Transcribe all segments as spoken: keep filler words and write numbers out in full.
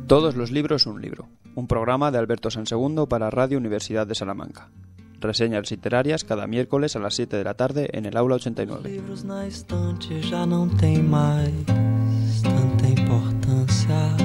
Todos los libros un libro, un programa de Alberto Sansegundo para Radio Universidad de Salamanca. Reseñas literarias cada miércoles a las siete de la tarde en el aula ochenta y nueve. Livros na estante já não tem mais tanta importância.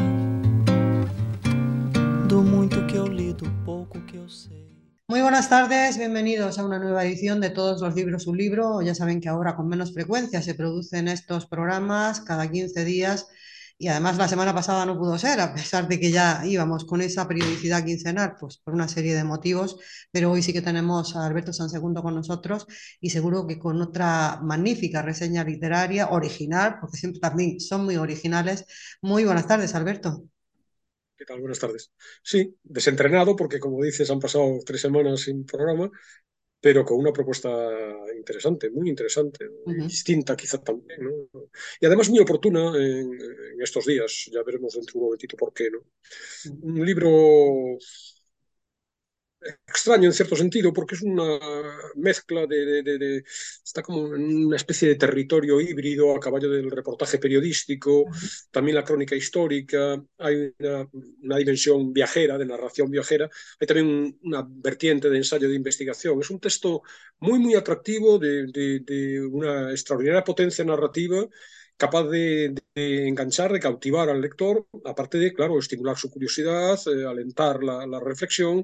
Do muito que eu li, do pouco que eu sei. Muy buenas tardes, bienvenidos a una nueva edición de Todos los libros un libro. Ya saben que ahora con menos frecuencia se producen estos programas cada quince días y además la semana pasada no pudo ser, a pesar de que ya íbamos con esa periodicidad quincenal, pues por una serie de motivos, pero hoy sí que tenemos a Alberto Sansegundo con nosotros y seguro que con otra magnífica reseña literaria, original, porque siempre también son muy originales. Muy buenas tardes, Alberto. ¿Qué tal? Buenas tardes. Sí, desentrenado porque, como dices, han pasado tres semanas sin programa, pero con una propuesta interesante, muy interesante, muy Uh-huh. distinta quizá también, ¿no? Y además muy oportuna en, en estos días. Ya veremos dentro de un momentito por qué, ¿no? Uh-huh. Un libro extraño en cierto sentido porque es una mezcla de, de, de, de está como en una especie de territorio híbrido a caballo del reportaje periodístico, Uh-huh. también la crónica histórica, hay una, una dimensión viajera, de narración viajera, hay también una vertiente de ensayo de investigación. Es un texto muy muy atractivo, de, de, de una extraordinaria potencia narrativa, capaz de, de enganchar, de cautivar al lector, aparte de, claro, estimular su curiosidad, eh, alentar la, la reflexión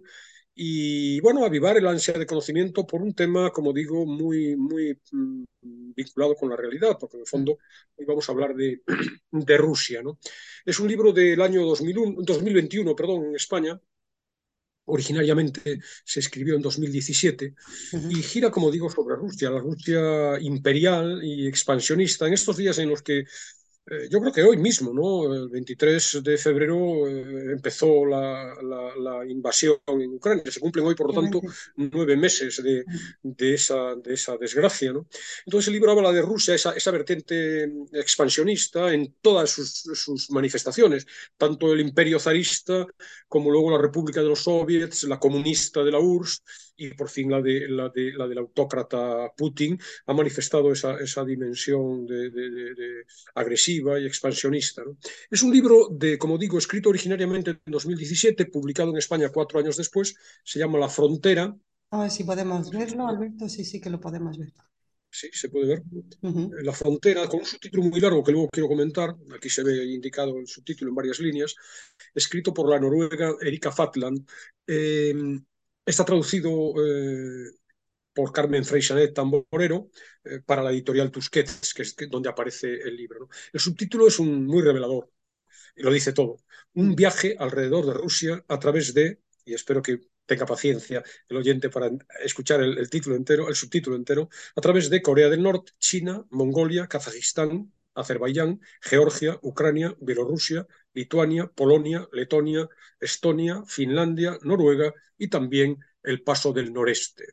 y, bueno, avivar el ansia de conocimiento por un tema, como digo, muy, muy mm, vinculado con la realidad, porque en el fondo hoy vamos a hablar de, de Rusia, ¿no? Es un libro del año dos mil uno, dos mil veintiuno, perdón, en España. Originariamente se escribió en dos mil diecisiete Uh-huh. y gira, como digo, sobre Rusia, la Rusia imperial y expansionista, en estos días en los que eh, yo creo que hoy mismo, ¿no? El veintitrés de febrero eh, empezó la, la, la, invasión en Ucrania. Se cumplen hoy, por lo tanto, nueve meses de, de, esa, de esa desgracia, ¿no? Entonces el libro habla de Rusia, esa, esa vertiente expansionista en todas sus, sus manifestaciones, tanto el imperio zarista como luego la República de los Soviets, la comunista de la U R S S y por fin la, de, la, de, la del autócrata Putin, ha manifestado esa, esa dimensión de, de, de, de agresiva y expansionista, ¿no? Es un libro, de, como digo, escrito originariamente en dos mil diecisiete, publicado en España cuatro años después, se llama La Frontera. A ver si podemos verlo, Alberto, sí, sí que lo podemos ver. Sí, se puede ver. Uh-huh. La Frontera, con un subtítulo muy largo que luego quiero comentar, aquí se ve indicado el subtítulo en varias líneas, escrito por la noruega Erika Fatland. Eh, está traducido eh, por Carmen Freixanet Tamborero eh, para la editorial Tusquets, que es donde aparece el libro, ¿no? El subtítulo es un, muy revelador y lo dice todo. Un viaje alrededor de Rusia a través de, y espero que tenga paciencia el oyente para escuchar el, el título entero, el subtítulo entero, a través de Corea del Norte, China, Mongolia, Kazajistán, Azerbaiyán, Georgia, Ucrania, Bielorrusia, Lituania, Polonia, Letonia, Estonia, Finlandia, Noruega y también el Paso del Noreste.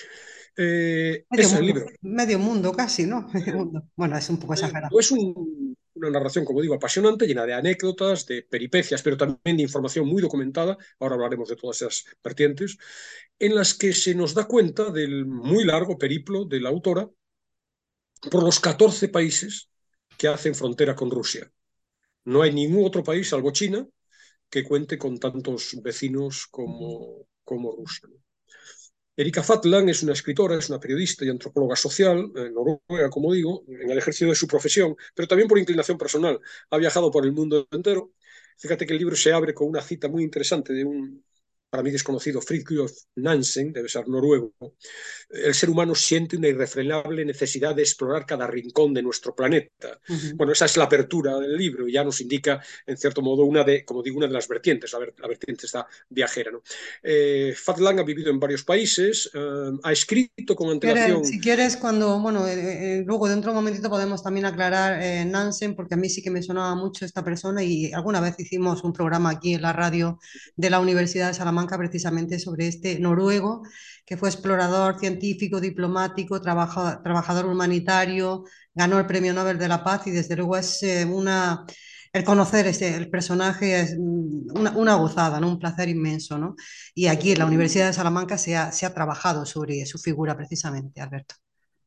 Eh, medio, es el mundo, libro. medio mundo casi, ¿no? Medio mundo. Bueno, es un poco exagerado. Es un, una narración, como digo, apasionante, llena de anécdotas, de peripecias, pero también de información muy documentada, ahora hablaremos de todas esas vertientes, en las que se nos da cuenta del muy largo periplo de la autora por los catorce países que hacen frontera con Rusia. No hay ningún otro país, salvo China, que cuente con tantos vecinos como, como Rusia. Erika Fatland es una escritora, es una periodista y antropóloga social, en Noruega, como digo, en el ejercicio de su profesión, pero también por inclinación personal. Ha viajado por el mundo entero. Fíjate que el libro se abre con una cita muy interesante de un, para mí desconocido, Fridtjof Nansen, debe ser noruego. El ser humano siente una irrefrenable necesidad de explorar cada rincón de nuestro planeta. Uh-huh. Bueno, esa es la apertura del libro y ya nos indica, en cierto modo, una de, como digo, una de las vertientes, la, ver, la vertiente está viajera, ¿no? Eh, Fatland ha vivido en varios países, eh, ha escrito con antelación. Si quieres, cuando, bueno, eh, eh, luego dentro de un momentito podemos también aclarar eh, Nansen, porque a mí sí que me sonaba mucho esta persona y alguna vez hicimos un programa aquí en la radio de la Universidad de Salamanca precisamente sobre este noruego, que fue explorador, científico, diplomático, trabaja, trabajador humanitario, ganó el Premio Nobel de la Paz y desde luego es eh, una... El conocer este, el personaje es una, una gozada, ¿no? Un placer inmenso, ¿no? Y aquí en la Universidad de Salamanca se ha, se ha trabajado sobre su figura precisamente, Alberto.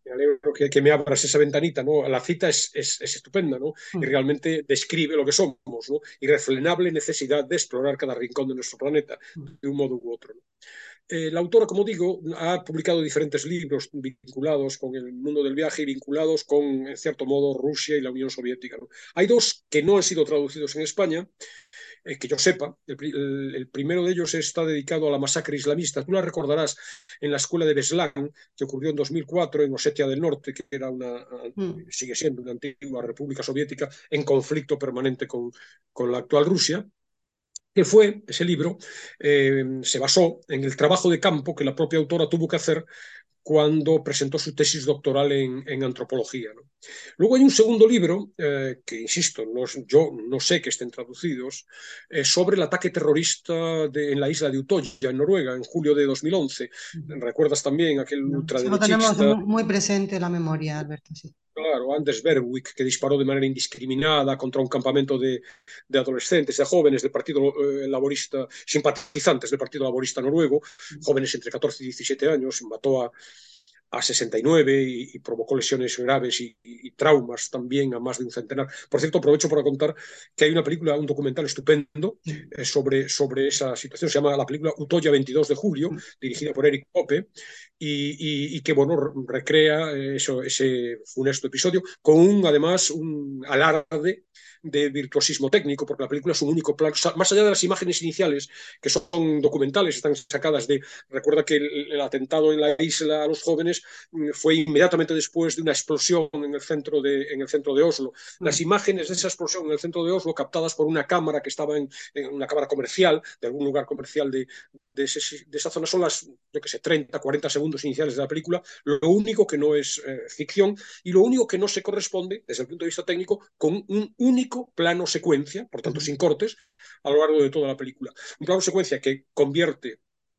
Me alegro que, que me abras esa ventanita, ¿no? La cita es, es, es estupenda, ¿no? Y Mm, realmente describe lo que somos, ¿no? Irrefrenable necesidad de explorar cada rincón de nuestro planeta, mm, de un modo u otro, ¿no? Eh, la autora, como digo, ha publicado diferentes libros vinculados con el mundo del viaje y vinculados con, en cierto modo, Rusia y la Unión Soviética, ¿no? Hay dos que no han sido traducidos en España, eh, que yo sepa. El, el, el, primero de ellos está dedicado a la masacre islamista. Tú la recordarás en la escuela de Beslan, que ocurrió en dos mil cuatro en Osetia del Norte, que era una, mm, sigue siendo una antigua república soviética en conflicto permanente con, con la actual Rusia. Que fue, ese libro, eh, se basó en el trabajo de campo que la propia autora tuvo que hacer cuando presentó su tesis doctoral en, en antropología, ¿no? Luego hay un segundo libro, eh, que insisto, no, yo no sé que estén traducidos, eh, sobre el ataque terrorista de, en la isla de Utoya, en Noruega, en julio de dos mil once. mm. ¿Recuerdas también aquel No, eso lo tenemos ultraderechista? mu- muy presente en la memoria, Alberto, sí. Claro, Anders Berwick, que disparó de manera indiscriminada contra un campamento de, de adolescentes, de jóvenes del Partido eh, Laborista, simpatizantes del Partido Laborista noruego, Mm, jóvenes entre catorce y diecisiete años, mató a, a sesenta y nueve y, y provocó lesiones graves y, y, y, traumas también a más de un centenar. Por cierto, aprovecho para contar que hay una película, un documental estupendo sí. eh, sobre, sobre esa situación. Se llama la película Utoya veintidós de julio, Mm, dirigida por Eric Pope, y, y, y que, bueno, recrea eso, ese funesto episodio con un, además, un alarde de virtuosismo técnico, porque la película es un único plano, más allá de las imágenes iniciales, que son documentales, están sacadas de, recuerda que el, el atentado en la isla a los jóvenes fue inmediatamente después de una explosión en el centro de, en el centro de Oslo. Las mm, imágenes de esa explosión en el centro de Oslo, captadas por una cámara que estaba en, en una cámara comercial, de algún lugar comercial de, de, ese, de esa zona, son las, yo qué sé, treinta, cuarenta segundos iniciales de la película, lo único que no es eh, ficción y lo único que no se corresponde, desde el punto de vista técnico, con un único plano secuencia, por tanto mm, sin cortes, a lo largo de toda la película. Un plano secuencia que convierte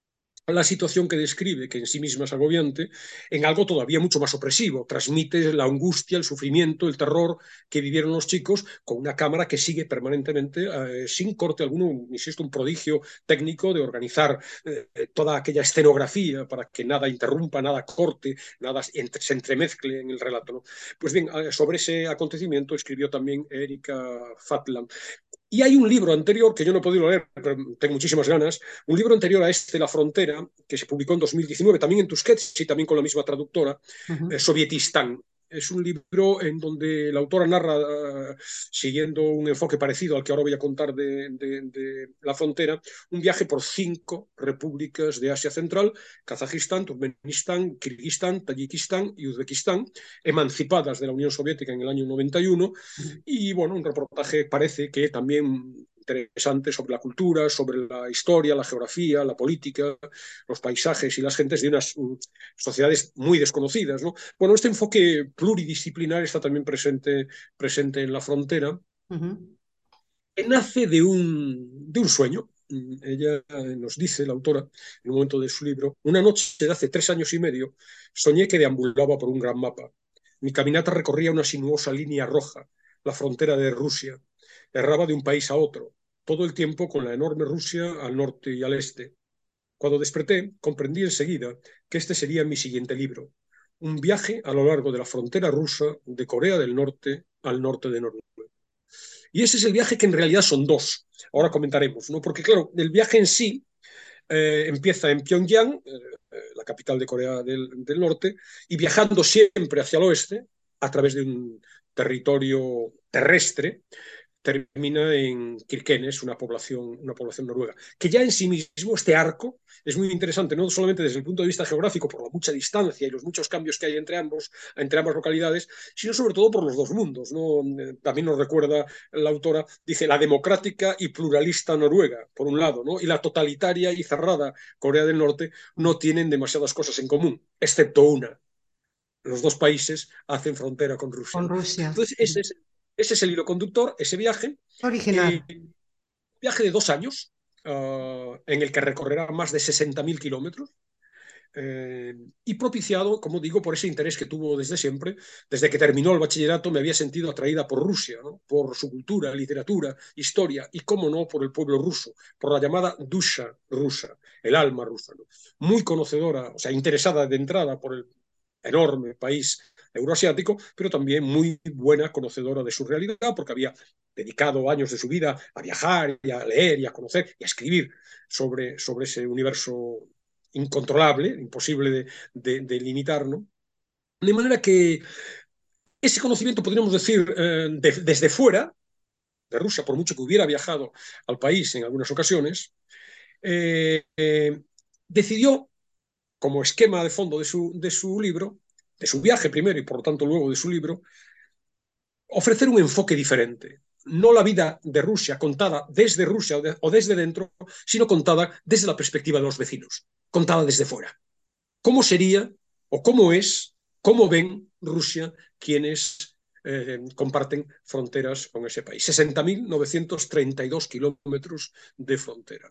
la situación que describe, que en sí misma es agobiante, en algo todavía mucho más opresivo. Transmite la angustia, el sufrimiento, el terror que vivieron los chicos con una cámara que sigue permanentemente, eh, sin corte alguno, insisto, un prodigio técnico de organizar eh, toda aquella escenografía para que nada interrumpa, nada corte, nada entre, se entremezcle en el relato, ¿no? Pues bien, sobre ese acontecimiento escribió también Erika Fatland. Y hay un libro anterior que yo no he podido leer, pero tengo muchísimas ganas, un libro anterior a este, La Frontera, que se publicó en dos mil diecinueve, también en Tusquets y también con la misma traductora, mm, eh, Sovietistán. Es un libro en donde la autora narra, uh, siguiendo un enfoque parecido al que ahora voy a contar de, de, de La Frontera, un viaje por cinco repúblicas de Asia Central: Kazajistán, Turkmenistán, Kirguistán, Tayikistán y Uzbekistán, emancipadas de la Unión Soviética en el año noventa y uno. mm. Y bueno, un reportaje parece que también interesante sobre la cultura, sobre la historia, la geografía, la política, los paisajes y las gentes de unas um, sociedades muy desconocidas, ¿no? Bueno, este enfoque pluridisciplinar está también presente, presente en La Frontera, Ujú. que nace de un, de un sueño. Ella nos dice, la autora, en un momento de su libro: una noche de hace tres años y medio soñé que deambulaba por un gran mapa. Mi caminata recorría una sinuosa línea roja, la frontera de Rusia. Erraba de un país a otro, todo el tiempo con la enorme Rusia al norte y al este. Cuando desperté, comprendí enseguida que este sería mi siguiente libro: un viaje a lo largo de la frontera rusa de Corea del Norte al norte de Noruega. Y ese es el viaje, que en realidad son dos. Ahora comentaremos, ¿no? Porque, claro, el viaje en sí eh, empieza en Pyongyang, eh, la capital de Corea del, del Norte, y viajando siempre hacia el oeste, a través de un territorio terrestre, termina en Kirkenes, una población, una población noruega, que ya en sí mismo este arco es muy interesante, no solamente desde el punto de vista geográfico, por la mucha distancia y los muchos cambios que hay entre, ambos, entre ambas localidades, sino sobre todo por los dos mundos, ¿no? También nos recuerda la autora, dice, la democrática y pluralista Noruega, por un lado, ¿no? Y la totalitaria y cerrada Corea del Norte no tienen demasiadas cosas en común, excepto una: los dos países hacen frontera con Rusia, Con ¿no? Rusia. Entonces, ese es, ese es el hilo conductor, ese viaje, que Original. viaje de dos años, uh, en el que recorrerá más de sesenta mil kilómetros, eh, y propiciado, como digo, por ese interés que tuvo desde siempre. Desde que terminó el bachillerato me había sentido atraída por Rusia, ¿no? Por su cultura, literatura, historia y, cómo no, por el pueblo ruso, por la llamada dusha rusa, el alma rusa, ¿no? Muy conocedora, o sea, interesada de entrada por el enorme país euroasiático, pero también muy buena conocedora de su realidad, porque había dedicado años de su vida a viajar y a leer y a conocer y a escribir sobre, sobre ese universo incontrolable, imposible de, de, de limitar, ¿no? De manera que ese conocimiento, podríamos decir, eh, de, desde fuera de Rusia, por mucho que hubiera viajado al país en algunas ocasiones, eh, eh, decidió, como esquema de fondo de su, de su libro, de su viaje primero y por lo tanto luego de su libro, ofrecer un enfoque diferente. No la vida de Rusia contada desde Rusia o, de, o desde dentro, sino contada desde la perspectiva de los vecinos, contada desde fuera. ¿Cómo sería o cómo es, cómo ven Rusia quienes eh, comparten fronteras con ese país? sesenta mil novecientos treinta y dos kilómetros de frontera.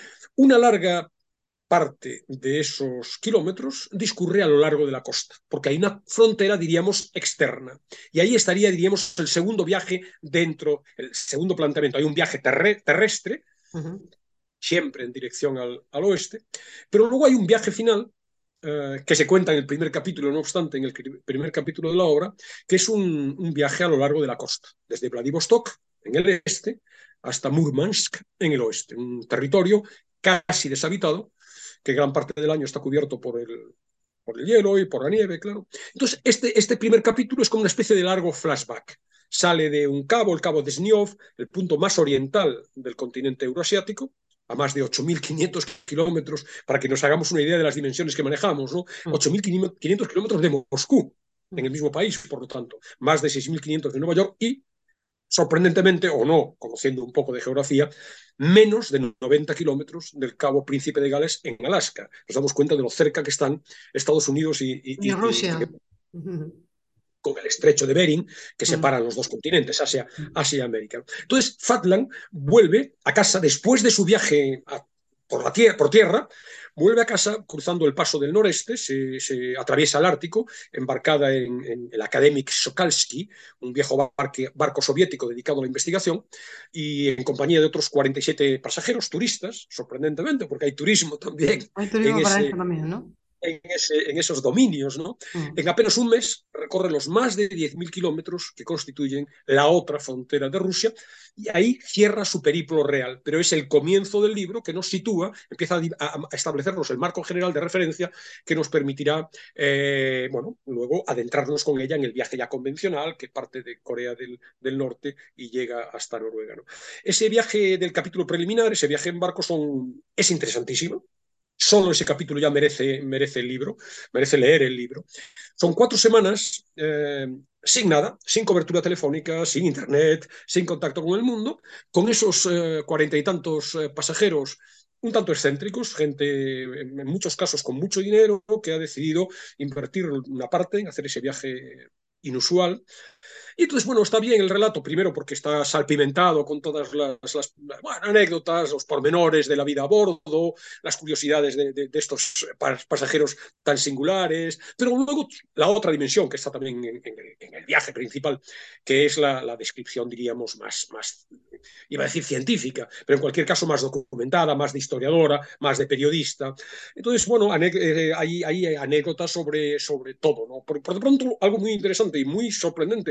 Una larga parte de esos kilómetros discurre a lo largo de la costa, porque hay una frontera, diríamos, externa. Y ahí estaría, diríamos, el segundo viaje dentro, el segundo planteamiento. Hay un viaje terre terrestre, uh-huh. siempre en dirección al, al oeste, pero luego hay un viaje final eh, que se cuenta en el primer capítulo, no obstante, en el primer capítulo de la obra, que es un, un viaje a lo largo de la costa, desde Vladivostok, en el este, hasta Murmansk, en el oeste, un territorio casi deshabitado, que gran parte del año está cubierto por el, por el hielo y por la nieve, claro. Entonces, este, este primer capítulo es como una especie de largo flashback. Sale de un cabo, el cabo de Sniov, el punto más oriental del continente euroasiático, a más de ocho mil quinientos kilómetros, para que nos hagamos una idea de las dimensiones que manejamos, ¿no? ocho mil quinientos kilómetros de Moscú, en el mismo país, por lo tanto, más de seis mil quinientos de Nueva York y, sorprendentemente, o no, conociendo un poco de geografía, menos de noventa kilómetros del Cabo Príncipe de Gales en Alaska. Nos damos cuenta de lo cerca que están Estados Unidos y, y, y Rusia. Y, y, con el estrecho de Bering, que separan los dos continentes, Asia, Asia y América. Entonces, Fatland vuelve a casa después de su viaje a, por, la tierra, por tierra, vuelve a casa cruzando el paso del noreste, se, se atraviesa el Ártico, embarcada en, en el Akademik Sokalsky, un viejo barque, barco soviético dedicado a la investigación, y en compañía de otros cuarenta y siete pasajeros, turistas, sorprendentemente, porque hay turismo también. Hay turismo en para ese, eso también, ¿no? En, ese, en, esos dominios, ¿no? Mm. En apenas un mes recorre los más de diez mil kilómetros que constituyen la otra frontera de Rusia y ahí cierra su periplo real, pero es el comienzo del libro que nos sitúa, empieza a, a establecernos el marco general de referencia que nos permitirá, eh, bueno, luego adentrarnos con ella en el viaje ya convencional que parte de Corea del, del Norte y llega hasta Noruega, ¿no? Ese viaje del capítulo preliminar, ese viaje en barco son, es interesantísimo. Solo ese capítulo ya merece, merece el libro, merece leer el libro. Son cuatro semanas eh, sin nada, sin cobertura telefónica, sin internet, sin contacto con el mundo, con esos eh, cuarenta y tantos eh, pasajeros un tanto excéntricos, gente en muchos casos con mucho dinero que ha decidido invertir una parte en hacer ese viaje inusual. Y entonces, bueno, está bien el relato, primero porque está salpimentado con todas las, las bueno, anécdotas, los pormenores de la vida a bordo, las curiosidades de, de, de estos pasajeros tan singulares, pero luego la otra dimensión que está también en, en, el, en el viaje principal, que es la, la descripción, diríamos, más, más, iba a decir científica, pero en cualquier caso más documentada, más de historiadora, más de periodista. Entonces, bueno, eh, hay, hay anécdotas sobre, sobre todo, ¿no? Por, por de pronto, algo muy interesante y muy sorprendente,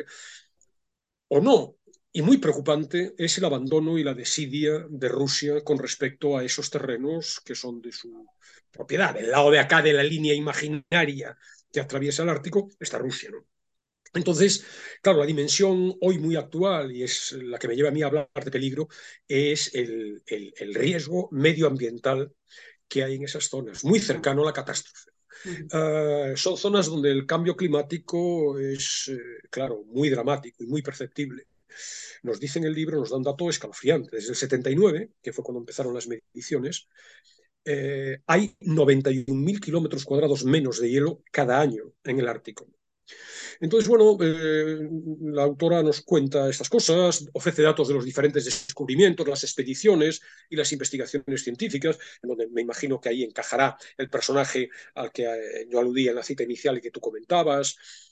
o no, y muy preocupante, es el abandono y la desidia de Rusia con respecto a esos terrenos que son de su propiedad. Del lado de acá de la línea imaginaria que atraviesa el Ártico está Rusia, ¿no? Entonces, claro, la dimensión hoy muy actual, y es la que me lleva a mí a hablar de peligro, es el, el, el riesgo medioambiental que hay en esas zonas, muy cercano a la catástrofe. Uh, son zonas donde el cambio climático es, eh, claro, muy dramático y muy perceptible. Nos dice en el libro, nos da un dato escalofriante. Desde el setenta y nueve, que fue cuando empezaron las mediciones, eh, hay noventa y un mil kilómetros cuadrados menos de hielo cada año en el Ártico. Entonces, bueno, eh, la autora nos cuenta estas cosas, ofrece datos de los diferentes descubrimientos, las expediciones y las investigaciones científicas, en donde me imagino que ahí encajará el personaje al que eh, yo aludía en la cita inicial y que tú comentabas.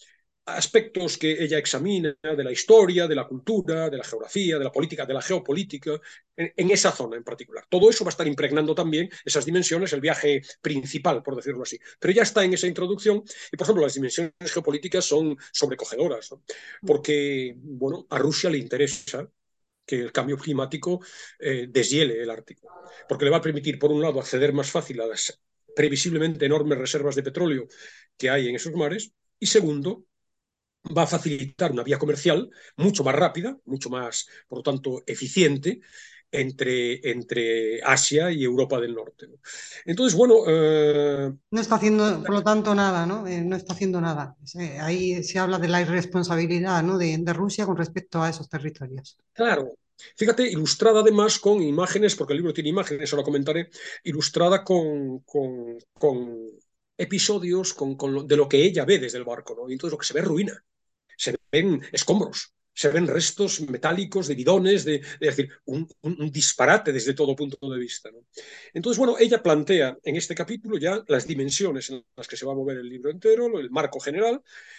aspectos que ella examina de la historia, de la cultura, de la geografía, de la política, de la geopolítica, en, en, esa zona en particular. Todo eso va a estar impregnando también esas dimensiones, el viaje principal, por decirlo así. Pero ya está en esa introducción y, por ejemplo, las dimensiones geopolíticas son sobrecogedoras, ¿no? Porque, bueno, a Rusia le interesa que el cambio climático eh, deshiele el Ártico, porque le va a permitir, por un lado, acceder más fácil a las previsiblemente enormes reservas de petróleo que hay en esos mares, y segundo, va a facilitar una vía comercial mucho más rápida, mucho más, por lo tanto, eficiente entre, entre Asia y Europa del Norte, ¿no? Entonces, bueno... Eh... No está haciendo, por lo tanto, nada, ¿no? Eh, no está haciendo nada. Eh, ahí se habla de la irresponsabilidad, ¿no? de, de Rusia con respecto a esos territorios. Claro. Fíjate, ilustrada además con imágenes, porque el libro tiene imágenes, ahora comentaré, ilustrada con, con, con episodios con, con lo, de lo que ella ve desde el barco, ¿no? Y entonces lo que se ve es ruina, se ven escombros, se ven restos metálicos de bidones, de, de decir, un, un, un, disparate desde todo punto de vista, ¿no? Entonces, bueno, ella plantea en este capítulo ya las dimensiones en las que se va a mover el libro entero, el marco general,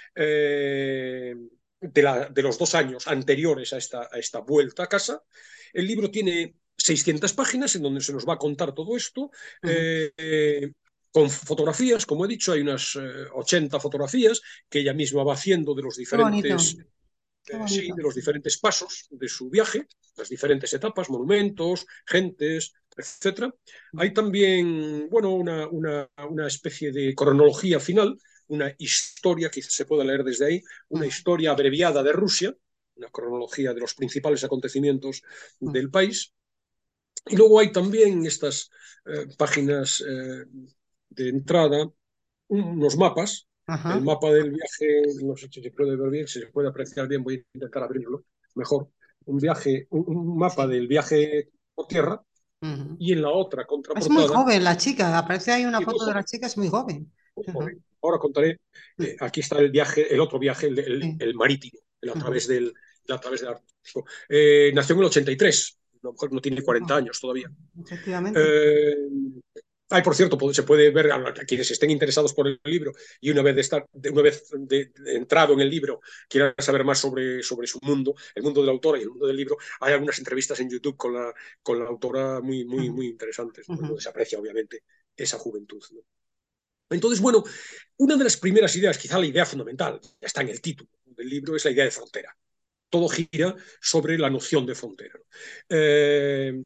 eh, de, la, de los dos años anteriores a esta, a esta vuelta a casa. El libro tiene seiscientas páginas en donde se nos va a contar todo esto. Uh-huh. eh, eh, con fotografías, como he dicho, hay unas eh, ochenta fotografías que ella misma va haciendo de los diferentes, eh, sí, de los diferentes pasos de su viaje, las diferentes etapas, monumentos, gentes, etcétera. Hay también, bueno, una, una, una especie de cronología final, una historia, quizás se pueda leer desde ahí, una historia abreviada de Rusia, una cronología de los principales acontecimientos del país. Y luego hay también estas eh, páginas eh, de entrada, unos mapas. Ajá. El mapa del viaje, no sé si se puede ver bien, si se puede apreciar bien, voy a intentar abrirlo mejor. Un viaje, un, un mapa sí. del viaje por tierra, uh-huh. Y en la otra contraportada. Es muy joven la chica, aparece ahí una foto de la chica, es muy joven. Muy joven. Uh-huh. Ahora contaré, eh, aquí está el viaje, el otro viaje, el, el, sí. el marítimo, el a través uh-huh. del, el a través del Ártico. Eh, nació en el ochenta y tres, a lo mejor no tiene cuarenta uh-huh. años todavía. Efectivamente. Eh, Ay, por cierto, se puede ver a quienes estén interesados por el libro y una vez, de estar, de, una vez de, de entrado en el libro quieran saber más sobre, sobre su mundo, el mundo de la autora y el mundo del libro, hay algunas entrevistas en YouTube con la, con la autora muy, muy, muy interesantes, ¿no? Donde se aprecia obviamente esa juventud, ¿no? Entonces, bueno, una de las primeras ideas, quizá la idea fundamental, ya está en el título del libro, es la idea de frontera. Todo gira sobre la noción de frontera, ¿no? Eh,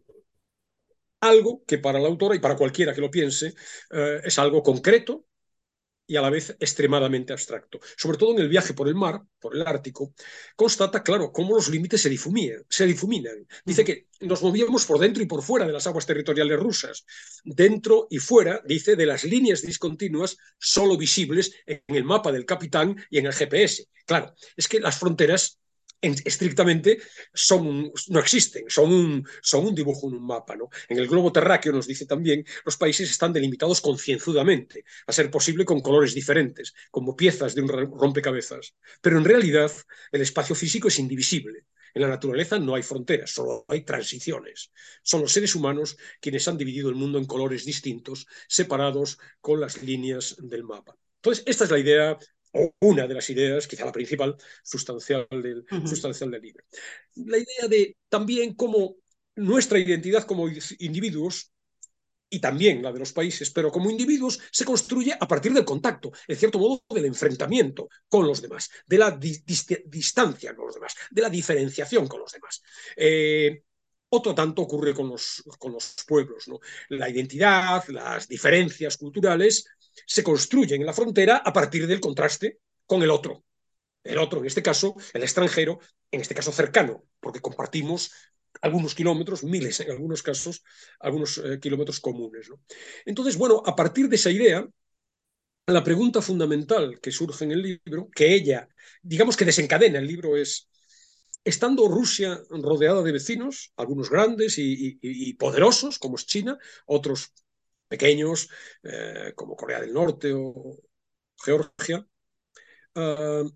Algo que para la autora y para cualquiera que lo piense eh, es algo concreto y a la vez extremadamente abstracto. Sobre todo en el viaje por el mar, por el Ártico, constata, claro, cómo los límites se difuminan. Se difuminan. Dice que nos movíamos por dentro y por fuera de las aguas territoriales rusas. Dentro y fuera, dice, de las líneas discontinuas solo visibles en el mapa del capitán y en el G P S. Claro, es que las fronteras En, estrictamente son, no existen, son un, son un dibujo en un mapa, ¿no? En el globo terráqueo, nos dice también, los países están delimitados concienzudamente, a ser posible con colores diferentes, como piezas de un rompecabezas. Pero en realidad el espacio físico es indivisible. En la naturaleza no hay fronteras, solo hay transiciones. Son los seres humanos quienes han dividido el mundo en colores distintos, separados con las líneas del mapa. Entonces, esta es la idea, o una de las ideas, quizá la principal, sustancial del, uh-huh. sustancial del libro. La idea de también cómo nuestra identidad como individuos, y también la de los países, pero como individuos, se construye a partir del contacto, en cierto modo del enfrentamiento con los demás, de la di- dist- distancia con los demás, de la diferenciación con los demás. Eh, Otro tanto ocurre con los, con los pueblos, ¿no? La identidad, las diferencias culturales se construyen en la frontera a partir del contraste con el otro. El otro, en este caso, el extranjero, en este caso cercano, porque compartimos algunos kilómetros, miles en algunos casos, algunos eh, kilómetros comunes, ¿no? Entonces, bueno, a partir de esa idea, la pregunta fundamental que surge en el libro, que ella, digamos que desencadena el libro, es: estando Rusia rodeada de vecinos, algunos grandes y, y, y poderosos, como es China, otros pequeños, eh, como Corea del Norte o Georgia, uh,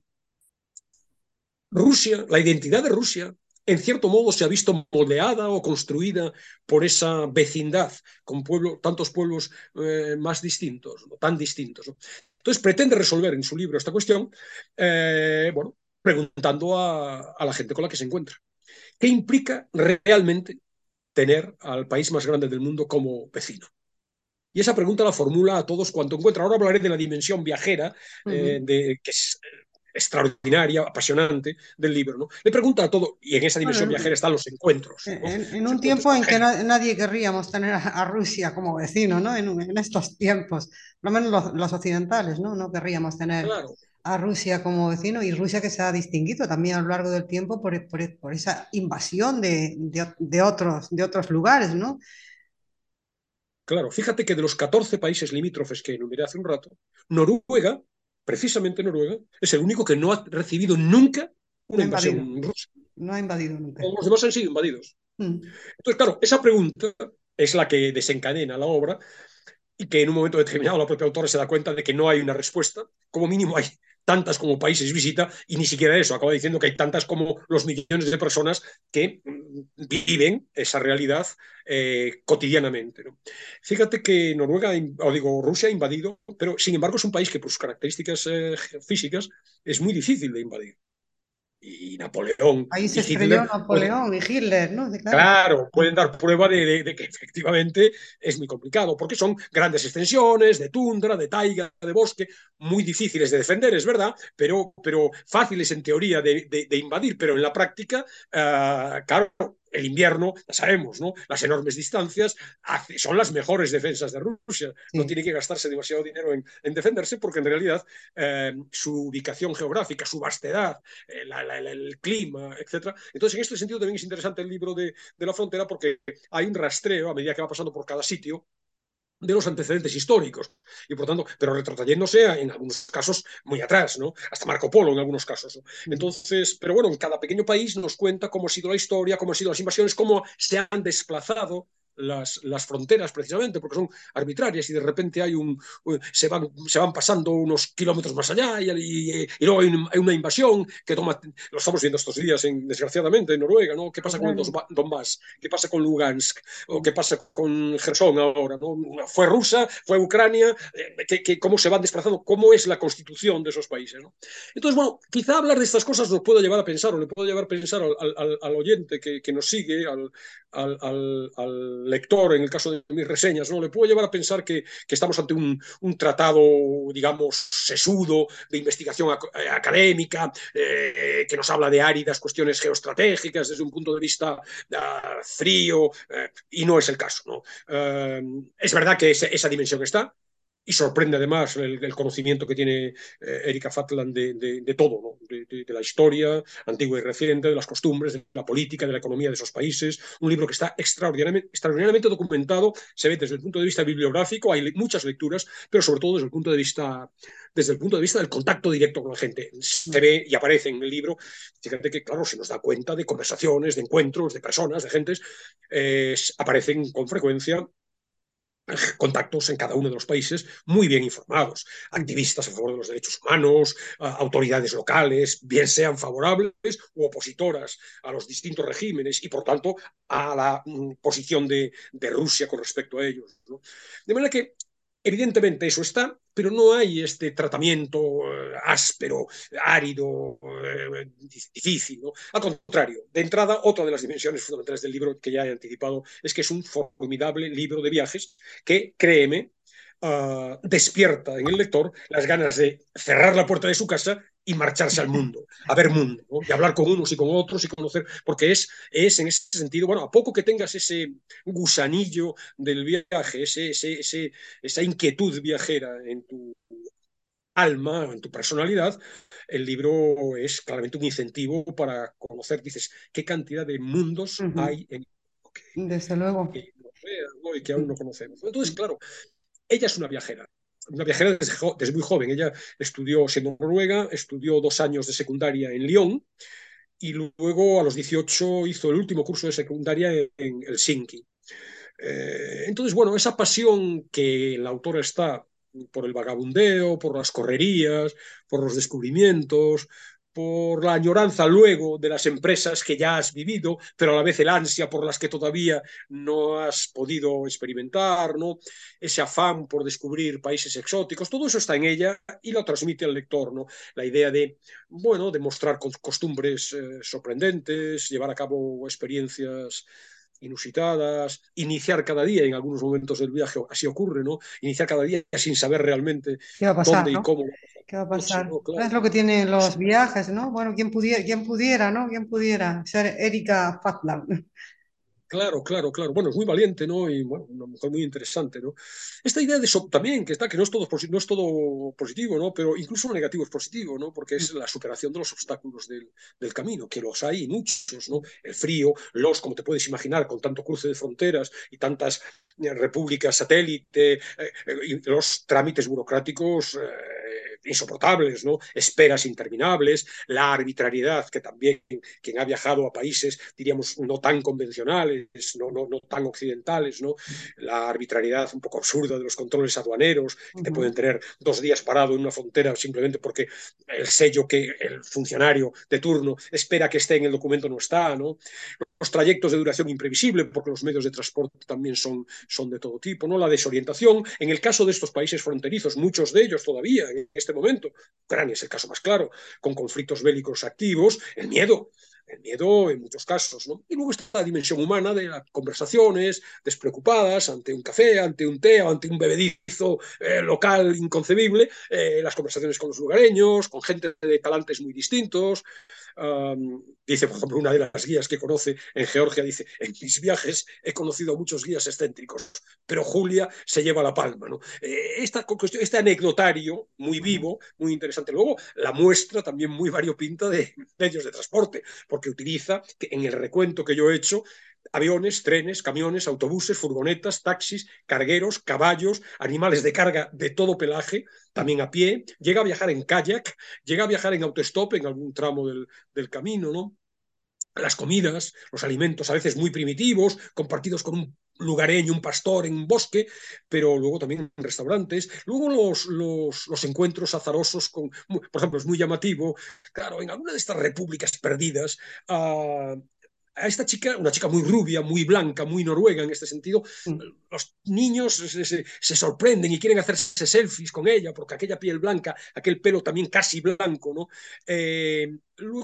Rusia, la identidad de Rusia, en cierto modo se ha visto moldeada o construida por esa vecindad con pueblo, tantos pueblos eh, más distintos, ¿no? tan distintos, ¿no? Entonces pretende resolver en su libro esta cuestión, eh, bueno, preguntando a, a la gente con la que se encuentra. ¿Qué implica realmente tener al país más grande del mundo como vecino? Y esa pregunta la formula a todos cuanto encuentra. Ahora hablaré de la dimensión viajera, eh, Ujú. de, que es extraordinaria, apasionante del libro, ¿no? Le pregunta a todo, y en esa Bueno, dimensión viajera en, están los encuentros, ¿no? en- en Los un encuentros tiempo con en que gente. na- nadie querríamos tener a, a Rusia como vecino, ¿no? En, en estos tiempos, por lo menos los, los occidentales, ¿no? No querríamos tener Claro, a Rusia como vecino y Rusia que se ha distinguido también a lo largo del tiempo por, por- por esa invasión de, de- de otros, de otros lugares, ¿no? claro. Fíjate que de los catorce países limítrofes que enumeré hace un rato, Noruega, precisamente Noruega, es el único que no ha recibido nunca No una ha invadido, invasión rusa. no ha invadido nunca. Todos los demás han sido invadidos. Mm. Entonces, claro, esa pregunta es la que desencadena la obra y que en un momento determinado la propia autora se da cuenta de que no hay una respuesta, como mínimo hay tantas como países visita, y ni siquiera eso, acaba diciendo que hay tantas como los millones de personas que mm, viven esa realidad eh, cotidianamente, ¿no? Fíjate que Noruega, o digo, Rusia ha invadido, pero sin embargo es un país que por sus características eh, físicas es muy difícil de invadir. Y Napoleón Ahí se y estrelló Hitler pueden. Napoleón y Hitler, ¿no? Sí, claro. Claro, pueden dar prueba de, de, de, que efectivamente es muy complicado, porque son grandes extensiones de tundra, de taiga, de bosque, muy difíciles de defender, es verdad, pero, pero fáciles en teoría de, de, de invadir, pero en la práctica, uh, claro, el invierno, ya sabemos, ¿no? Las enormes distancias hace, son las mejores defensas de Rusia. No Sí. tiene que gastarse demasiado dinero en, en defenderse porque en realidad eh, su ubicación geográfica, su vastedad, eh, la, la, el clima, etcétera. Entonces, en este sentido también es interesante el libro de, de La Frontera porque hay un rastreo a medida que va pasando por cada sitio de los antecedentes históricos y por tanto, pero retrotrayéndose en algunos casos muy atrás, ¿no? Hasta Marco Polo en algunos casos, ¿no? Mm. Entonces, pero bueno, en cada pequeño país nos cuenta cómo ha sido la historia, cómo han sido las invasiones, cómo se han desplazado las, las fronteras precisamente porque son arbitrarias y de repente hay un, se van, se van pasando unos kilómetros más allá y, y, y luego hay, un, hay, una invasión que toma, lo estamos viendo estos días en, desgraciadamente en Noruega, ¿no? ¿Qué pasa con el Donbass? ¿Qué pasa con Lugansk? ¿O qué pasa con Gerson ahora? ¿No? Fue rusa, fue Ucrania, eh, que, que, cómo se van desplazando, cómo es la constitución de esos países, ¿no? Entonces, bueno, quizá hablar de estas cosas nos pueda llevar a pensar, o le pueda llevar a pensar al, al, al oyente que, que, nos sigue, al, al, al, al, lector, en el caso de mis reseñas, ¿no? Le puedo llevar a pensar que, que estamos ante un, un, tratado, digamos, sesudo de investigación ac académica, eh, que nos habla de áridas cuestiones geoestratégicas desde un punto de vista uh, frío, eh, y no es el caso, ¿no? Uh, es verdad que ese, esa dimensión está, y sorprende además el, el conocimiento que tiene eh, Erika Fatland de, de, de todo, ¿no? de, de, de la historia antigua y reciente, de las costumbres, de la política, de la economía de esos países. Un libro que está extraordinariamente, extraordinariamente documentado, se ve desde el punto de vista bibliográfico, hay muchas lecturas, pero sobre todo desde el punto de vista, desde el punto de vista del contacto directo con la gente. Se ve y aparece en el libro, fíjate que, claro, se nos da cuenta de conversaciones, de encuentros, de personas, de gentes, eh, aparecen con frecuencia contactos en cada uno de los países muy bien informados, activistas a favor de los derechos humanos, autoridades locales, bien sean favorables u opositoras a los distintos regímenes y, por tanto, a la mm, posición de, de Rusia con respecto a ellos, ¿no? De manera que evidentemente eso está, pero no hay este tratamiento eh, áspero, árido, eh, difícil, ¿no? Al contrario, de entrada, otra de las dimensiones fundamentales del libro que ya he anticipado es que es un formidable libro de viajes que, créeme, uh, despierta en el lector las ganas de cerrar la puerta de su casa y marcharse al mundo, a ver mundo, ¿no? Y hablar con unos y con otros y conocer, porque es, es en ese sentido, bueno, a poco que tengas ese gusanillo del viaje, ese, ese, ese, esa inquietud viajera en tu alma, en tu personalidad, el libro es claramente un incentivo para conocer, dices, qué cantidad de mundos Ujú. hay en que, Desde luego. que, ¿no? Y que aún no conocemos. Entonces, claro, ella es una viajera, una viajera desde, desde, muy joven. Ella estudió, siendo noruega, estudió dos años de secundaria en Lyon y luego a los dieciocho hizo el último curso de secundaria en, en Helsinki. Eh, entonces, bueno, esa pasión que la autora está por el vagabundeo, por las correrías, por los descubrimientos, por la añoranza luego de las empresas que ya has vivido, pero a la vez el ansia por las que todavía no has podido experimentar, ¿no? Ese afán por descubrir países exóticos, todo eso está en ella y lo transmite al lector, ¿no? La idea de, bueno, de mostrar costumbres eh, sorprendentes, llevar a cabo experiencias inusitadas, iniciar cada día, en algunos momentos del viaje así ocurre, ¿no? Iniciar cada día sin saber realmente ¿Qué va a pasar, dónde y no? cómo va a pasar ¿Qué va a la noche, pasar? ¿no? Claro. Es lo que tienen los viajes, ¿no? Bueno, ¿quién pudiera, quién pudiera, ¿no? ¿Quién pudiera ser Erika Fatland? Claro, claro, claro. Bueno, es muy valiente, ¿no? Y bueno, una mujer muy interesante, ¿no? Esta idea de so también, que está, que no es todo, no es todo positivo, ¿no? Pero incluso lo negativo es positivo, ¿no? Porque es la superación de los obstáculos del, del camino, que los hay muchos, ¿no? El frío, los, como te puedes imaginar, con tanto cruce de fronteras y tantas eh, repúblicas satélite, eh, eh, y los trámites burocráticos eh, insoportables, ¿no? Esperas interminables, la arbitrariedad, que también quien ha viajado a países, diríamos, no tan convencionales, no, no, no tan occidentales, ¿no? La arbitrariedad un poco absurda de los controles aduaneros, que te pueden tener dos días parado en una frontera simplemente porque el sello que el funcionario de turno espera que esté en el documento no está, ¿no? Los trayectos de duración imprevisible, porque los medios de transporte también son, son de todo tipo, ¿no? La desorientación, en el caso de estos países fronterizos, muchos de ellos todavía en este momento, Ucrania es el caso más claro, con conflictos bélicos activos, el miedo, el miedo en muchos casos, ¿no? Y luego está la dimensión humana de las conversaciones despreocupadas ante un café, ante un té, ante un bebedizo eh, local inconcebible, eh, las conversaciones con los lugareños, con gente de talantes muy distintos. Um, dice, por ejemplo, una de las guías que conoce en Georgia, dice, en mis viajes he conocido a muchos guías excéntricos, pero Julia se lleva la palma, ¿no? Eh, esta, este anecdotario muy vivo, muy interesante. Luego, la muestra también muy variopinta de medios de transporte, porque utiliza, que en el recuento que yo he hecho, aviones, trenes, camiones, autobuses, furgonetas, taxis, cargueros, caballos, animales de carga de todo pelaje, también a pie, llega a viajar en kayak, llega a viajar en autostop en algún tramo del, del camino, ¿no? Las comidas, los alimentos a veces muy primitivos, compartidos con un lugareño, un pastor en un bosque, pero luego también en restaurantes. Luego los, los, los encuentros azarosos, con, por ejemplo, es muy llamativo, claro, en alguna de estas repúblicas perdidas, uh, a esta chica, una chica muy rubia, muy blanca, muy noruega en este sentido, los niños se, se, se, sorprenden y quieren hacerse selfies con ella, porque aquella piel blanca, aquel pelo también casi blanco, ¿no? Eh,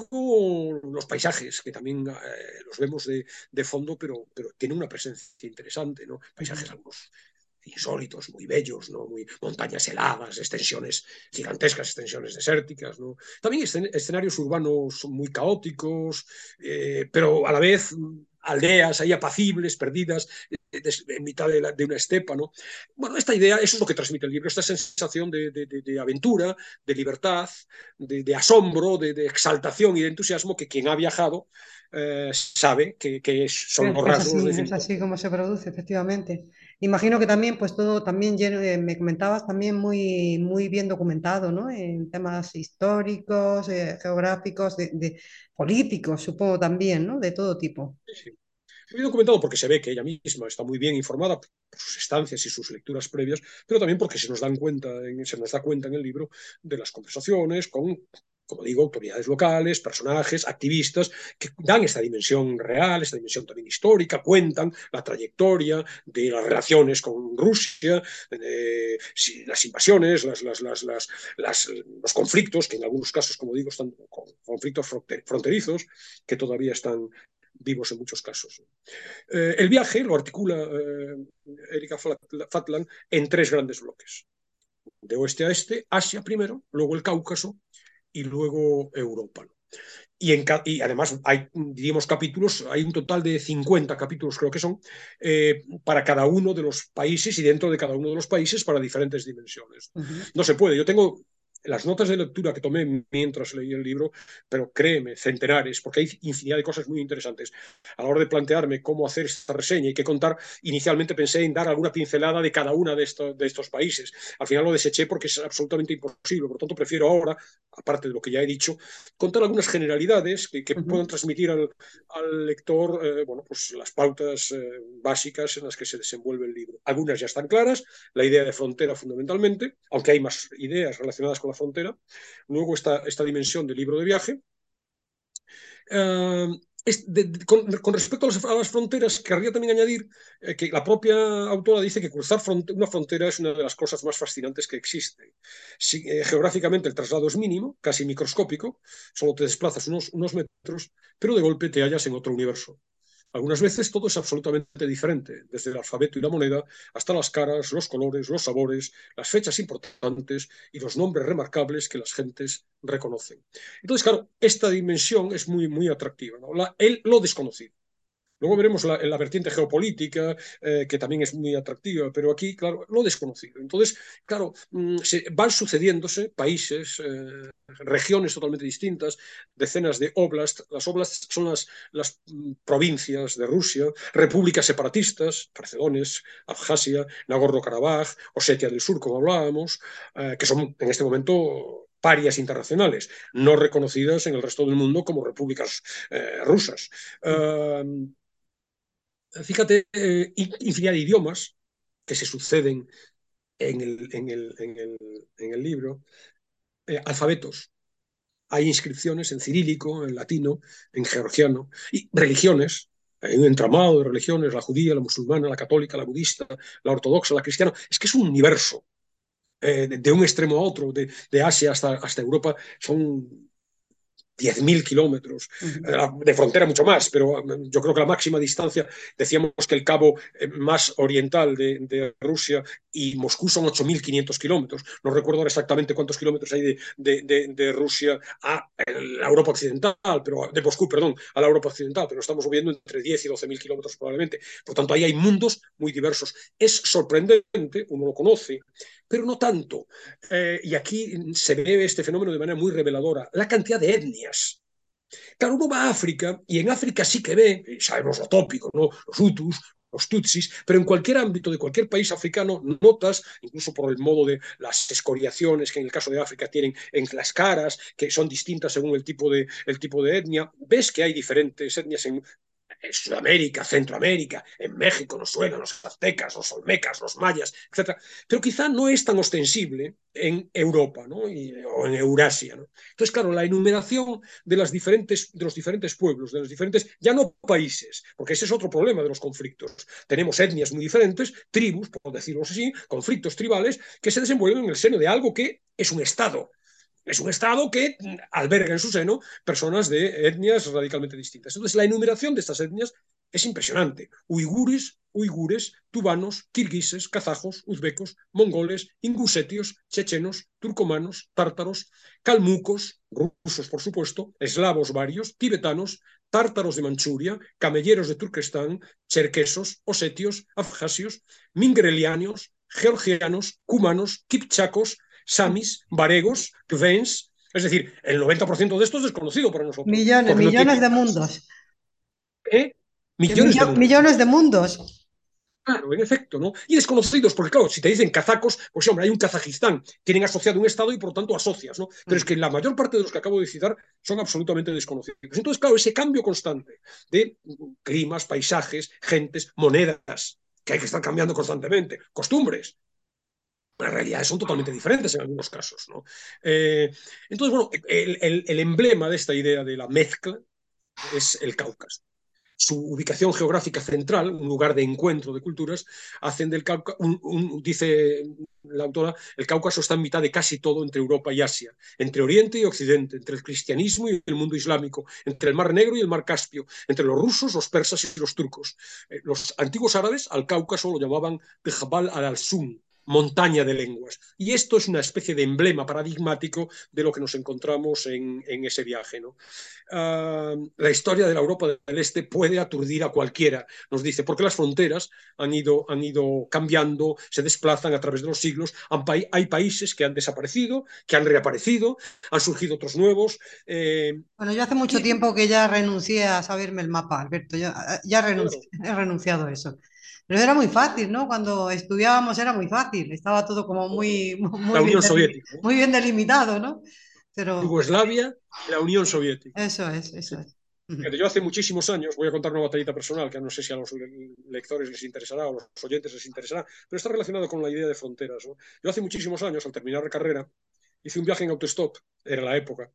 luego los paisajes, que también eh, los vemos de, de fondo, pero, pero tienen una presencia interesante, ¿no? Paisajes algunos insólitos, muy bellos, ¿no? Muy montañas heladas, extensiones gigantescas, extensiones desérticas, ¿no? También escen escenarios urbanos muy caóticos, eh, pero a la vez aldeas ahí apacibles, perdidas en mitad de, la, de, una estepa, ¿no? Bueno, esta idea, eso es lo que transmite el libro, esta sensación de, de, de, de aventura, de libertad, de, de asombro, de, de exaltación y de entusiasmo que quien ha viajado eh, sabe que, que son los Es rasgos así, de es así como se produce, efectivamente. Imagino que también, pues todo también lleno de, me comentabas, también muy, muy bien documentado, ¿no? En temas históricos, eh, geográficos, de, de políticos, supongo también, ¿no? De todo tipo. Sí. Muy documentado porque se ve que ella misma está muy bien informada por sus estancias y sus lecturas previas, pero también porque se nos dan cuenta, se nos da cuenta en el libro de las conversaciones con, como digo, autoridades locales, personajes, activistas, que dan esta dimensión real, esta dimensión también histórica, cuentan la trayectoria de las relaciones con Rusia, eh, las invasiones, las, las, las, las, las, los conflictos, que en algunos casos, como digo, están con conflictos fronterizos, que todavía están vivos en muchos casos. Eh, el viaje lo articula eh, Erika Fatland en tres grandes bloques. De oeste a este, Asia primero, luego el Cáucaso y luego Europa. Y, en, y además hay, diríamos, capítulos, hay un total de cincuenta capítulos, creo que son, eh, para cada uno de los países y dentro de cada uno de los países para diferentes dimensiones. Uh-huh. No se puede. Yo tengo las notas de lectura que tomé mientras leí el libro, pero créeme, centenares, porque hay infinidad de cosas muy interesantes. A la hora de plantearme cómo hacer esta reseña y qué contar, inicialmente pensé en dar alguna pincelada de cada uno de, esto, de estos países. Al final lo deseché porque es absolutamente imposible, por lo tanto prefiero ahora aparte de lo que ya he dicho, contar algunas generalidades que, que Ujú. puedan transmitir al, al lector eh, bueno, pues las pautas eh, básicas en las que se desenvuelve el libro. Algunas ya están claras, la idea de frontera fundamentalmente, aunque hay más ideas relacionadas con la frontera. Luego está esta dimensión del libro de viaje. Uh, es de, de, con, con, respecto a las, a las, fronteras, querría también añadir eh, que la propia autora dice que cruzar front una frontera es una de las cosas más fascinantes que existen. Si, eh, geográficamente el traslado es mínimo, casi microscópico, solo te desplazas unos, unos metros, pero de golpe te hallas en otro universo. Algunas veces todo es absolutamente diferente, desde el alfabeto y la moneda hasta las caras, los colores, los sabores, las fechas importantes y los nombres remarcables que las gentes reconocen. Entonces, claro, esta dimensión es muy, muy atractiva, ¿no? La, el, lo desconocido. Luego veremos la, la vertiente geopolítica, eh, que también es muy atractiva, pero aquí, claro, lo desconocido. Entonces, claro, mmm, se van sucediéndose países, eh, regiones totalmente distintas, decenas de oblasts. Las oblasts son las, las mm, provincias de Rusia, repúblicas separatistas, Farcedones, Abjasia, Nagorno-Karabaj, Osetia del Sur, como hablábamos, eh, que son en este momento parias internacionales, no reconocidas en el resto del mundo como repúblicas eh, rusas. Uh, Fíjate, eh, infinidad de idiomas que se suceden en el, en el, en el, en el libro, eh, alfabetos. Hay inscripciones en cirílico, en latino, en georgiano, y religiones. Hay un entramado de religiones, la judía, la musulmana, la católica, la budista, la ortodoxa, la cristiana. Es que es un universo. Eh, de, de, un extremo a otro, de, de Asia hasta, hasta Europa, son diez mil kilómetros, Uh-huh. de frontera mucho más, pero yo creo que la máxima distancia, decíamos que el cabo más oriental de, de Rusia y Moscú son ocho mil quinientos kilómetros. No recuerdo exactamente cuántos kilómetros hay de, de, de, de Rusia a la Europa occidental, pero de Moscú, perdón, a la Europa occidental, pero estamos moviendo entre diez y doce mil kilómetros probablemente. Por tanto, ahí hay mundos muy diversos. Es sorprendente, uno lo conoce, pero no tanto. Eh, y aquí se ve este fenómeno de manera muy reveladora, la cantidad de etnias. Claro, uno va a África y en África sí que ve, y sabemos lo tópico, ¿no? Los hutus, los tutsis, pero en cualquier ámbito de cualquier país africano notas, incluso por el modo de las escoriaciones que en el caso de África tienen en las caras, que son distintas según el tipo de, el tipo de etnia, ves que hay diferentes etnias en, en Sudamérica, Centroamérica, en México nos suenan los aztecas, los olmecas, los mayas, etcétera. Pero quizá no es tan ostensible en Europa, ¿no? Y, o en Eurasia, ¿no? Entonces, claro, la enumeración de, las diferentes, de los diferentes pueblos, de los diferentes, ya no países, porque ese es otro problema de los conflictos. Tenemos etnias muy diferentes, tribus, por decirlo así, conflictos tribales, que se desenvuelven en el seno de algo que es un Estado. Es un Estado que alberga en su seno personas de etnias radicalmente distintas. Entonces, la enumeración de estas etnias es impresionante. Uigures, uigures, tubanos, kirguises, kazajos, uzbecos, mongoles, ingusetios, chechenos, turcomanos, tártaros, calmucos, rusos, por supuesto, eslavos varios, tibetanos, tártaros de Manchuria, camelleros de Turquestán, cherquesos, osetios, abjasios, mingrelianos, georgianos, cumanos, kipchacos, samis, varegos, kvens, es decir, el noventa por ciento de esto es desconocido para nosotros, Millones, porque no millones tiene... de mundos. ¿Eh? Que Millones de millo- mundos. millones de mundos. Claro, en efecto, ¿no? Y desconocidos, porque claro, si te dicen kazacos, pues hombre, hay un Kazajistán, tienen asociado un Estado y por lo tanto asocias, ¿no? Pero es que la mayor parte de los que acabo de citar son absolutamente desconocidos. Entonces, claro, ese cambio constante de climas, paisajes, gentes, monedas, que hay que estar cambiando constantemente, costumbres, las realidades son totalmente diferentes en algunos casos, ¿no? Eh, entonces, bueno, el, el, el emblema de esta idea de la mezcla es el Cáucaso. Su ubicación geográfica central, un lugar de encuentro de culturas, hacen del Cáucaso, un, un, dice la autora, el Cáucaso está en mitad de casi todo entre Europa y Asia, entre Oriente y Occidente, entre el cristianismo y el mundo islámico, entre el Mar Negro y el Mar Caspio, entre los rusos, los persas y los turcos. Eh, los antiguos árabes al Cáucaso lo llamaban Jabal al-Alsum, montaña de lenguas. Y esto es una especie de emblema paradigmático de lo que nos encontramos en, en ese viaje, ¿no? Uh, la historia de la Europa del Este puede aturdir a cualquiera, nos dice, porque las fronteras han ido, han ido cambiando, se desplazan a través de los siglos, hay, hay países que han desaparecido, que han reaparecido, han surgido otros nuevos. Eh, Bueno, yo hace mucho y, tiempo que ya renuncié a saberme el mapa, Alberto, ya, ya renunci- claro, he renunciado a eso. Pero era muy fácil, ¿no? Cuando estudiábamos era muy fácil, estaba todo como muy, muy la bien, Unión delimi- Soviética, ¿no? muy bien delimitado, ¿no? Pero Yugoslavia y la Unión sí, Soviética. eso es, Sí. eso es. Ujú. Yo hace muchísimos años, voy a contar una batallita personal que no sé si a los lectores les interesará o a los oyentes les interesará, pero está relacionado con la idea de fronteras, ¿no? Yo hace muchísimos años, al terminar la carrera, hice un viaje en autostop, era la época,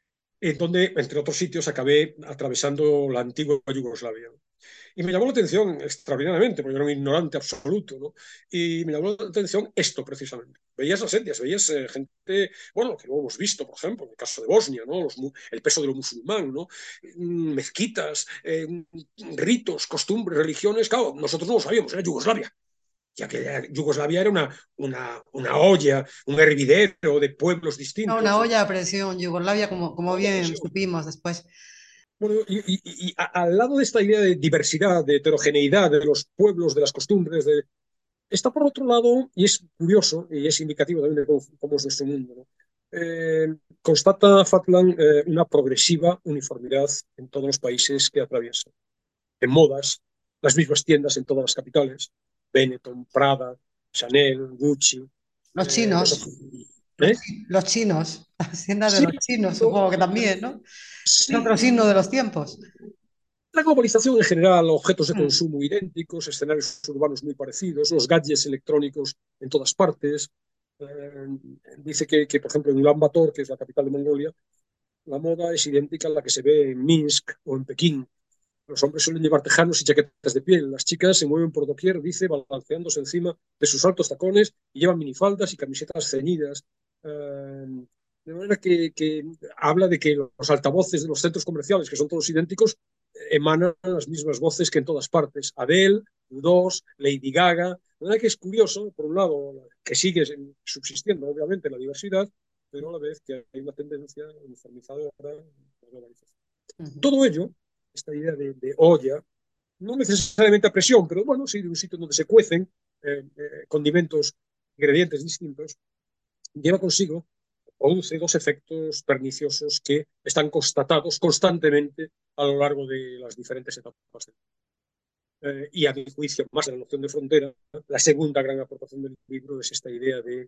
en donde, entre otros sitios, acabé atravesando la antigua Yugoslavia. Y me llamó la atención extraordinariamente, porque yo era un ignorante absoluto, ¿no? Y me llamó la atención esto precisamente. Veías las etnias, veías eh, gente, bueno, que luego hemos visto, por ejemplo, en el caso de Bosnia, ¿no? Los, el peso de lo musulmán, ¿no? Mezquitas, eh, ritos, costumbres, religiones. Claro, nosotros no lo sabíamos, era Yugoslavia. Ya que Yugoslavia era una, una, una olla, un hervidero de pueblos No, distintos, una ¿no? olla a presión, Yugoslavia, como, como Olla bien presión. supimos después. Bueno, y, y, y a, al lado de esta idea de diversidad, de heterogeneidad de los pueblos, de las costumbres, de, está por otro lado, y es curioso y es indicativo también de cómo, cómo es nuestro mundo, ¿no? Eh, constata Fatland eh, una progresiva uniformidad en todos los países que atraviesan. En modas, las mismas tiendas en todas las capitales, Benetton, Prada, Chanel, Gucci, Los eh, los, chinos, los, ¿eh? chi- los chinos, la hacienda de Sí, los chinos, pero, supongo que también, ¿no? Es otro sí, signo de los tiempos. la globalización en general, objetos de Mm. consumo idénticos, escenarios urbanos muy parecidos, los gadgets electrónicos en todas partes. Eh, dice que, que, por ejemplo, en Ulan Bator, que es la capital de Mongolia, la moda es idéntica a la que se ve en Minsk o en Pekín. Los hombres suelen llevar tejanos y chaquetas de piel. Las chicas se mueven por doquier, dice, balanceándose encima de sus altos tacones y llevan minifaldas y camisetas ceñidas. Eh, de manera que, que habla de que los altavoces de los centros comerciales, que son todos idénticos, emanan las mismas voces que en todas partes. Adele, U dos, Lady Gaga. La verdad que es curioso, por un lado, que sigue subsistiendo, obviamente, la diversidad, pero a la vez que hay una tendencia uniformizadora a la globalización. Ujú. Todo ello, esta idea de, de olla, no necesariamente a presión, pero bueno, sí de un sitio donde se cuecen eh, eh, condimentos, ingredientes distintos, lleva consigo, produce dos efectos perniciosos que están constatados constantemente a lo largo de las diferentes etapas. Eh, y a mi juicio, más de la noción de frontera, la segunda gran aportación del libro es esta idea de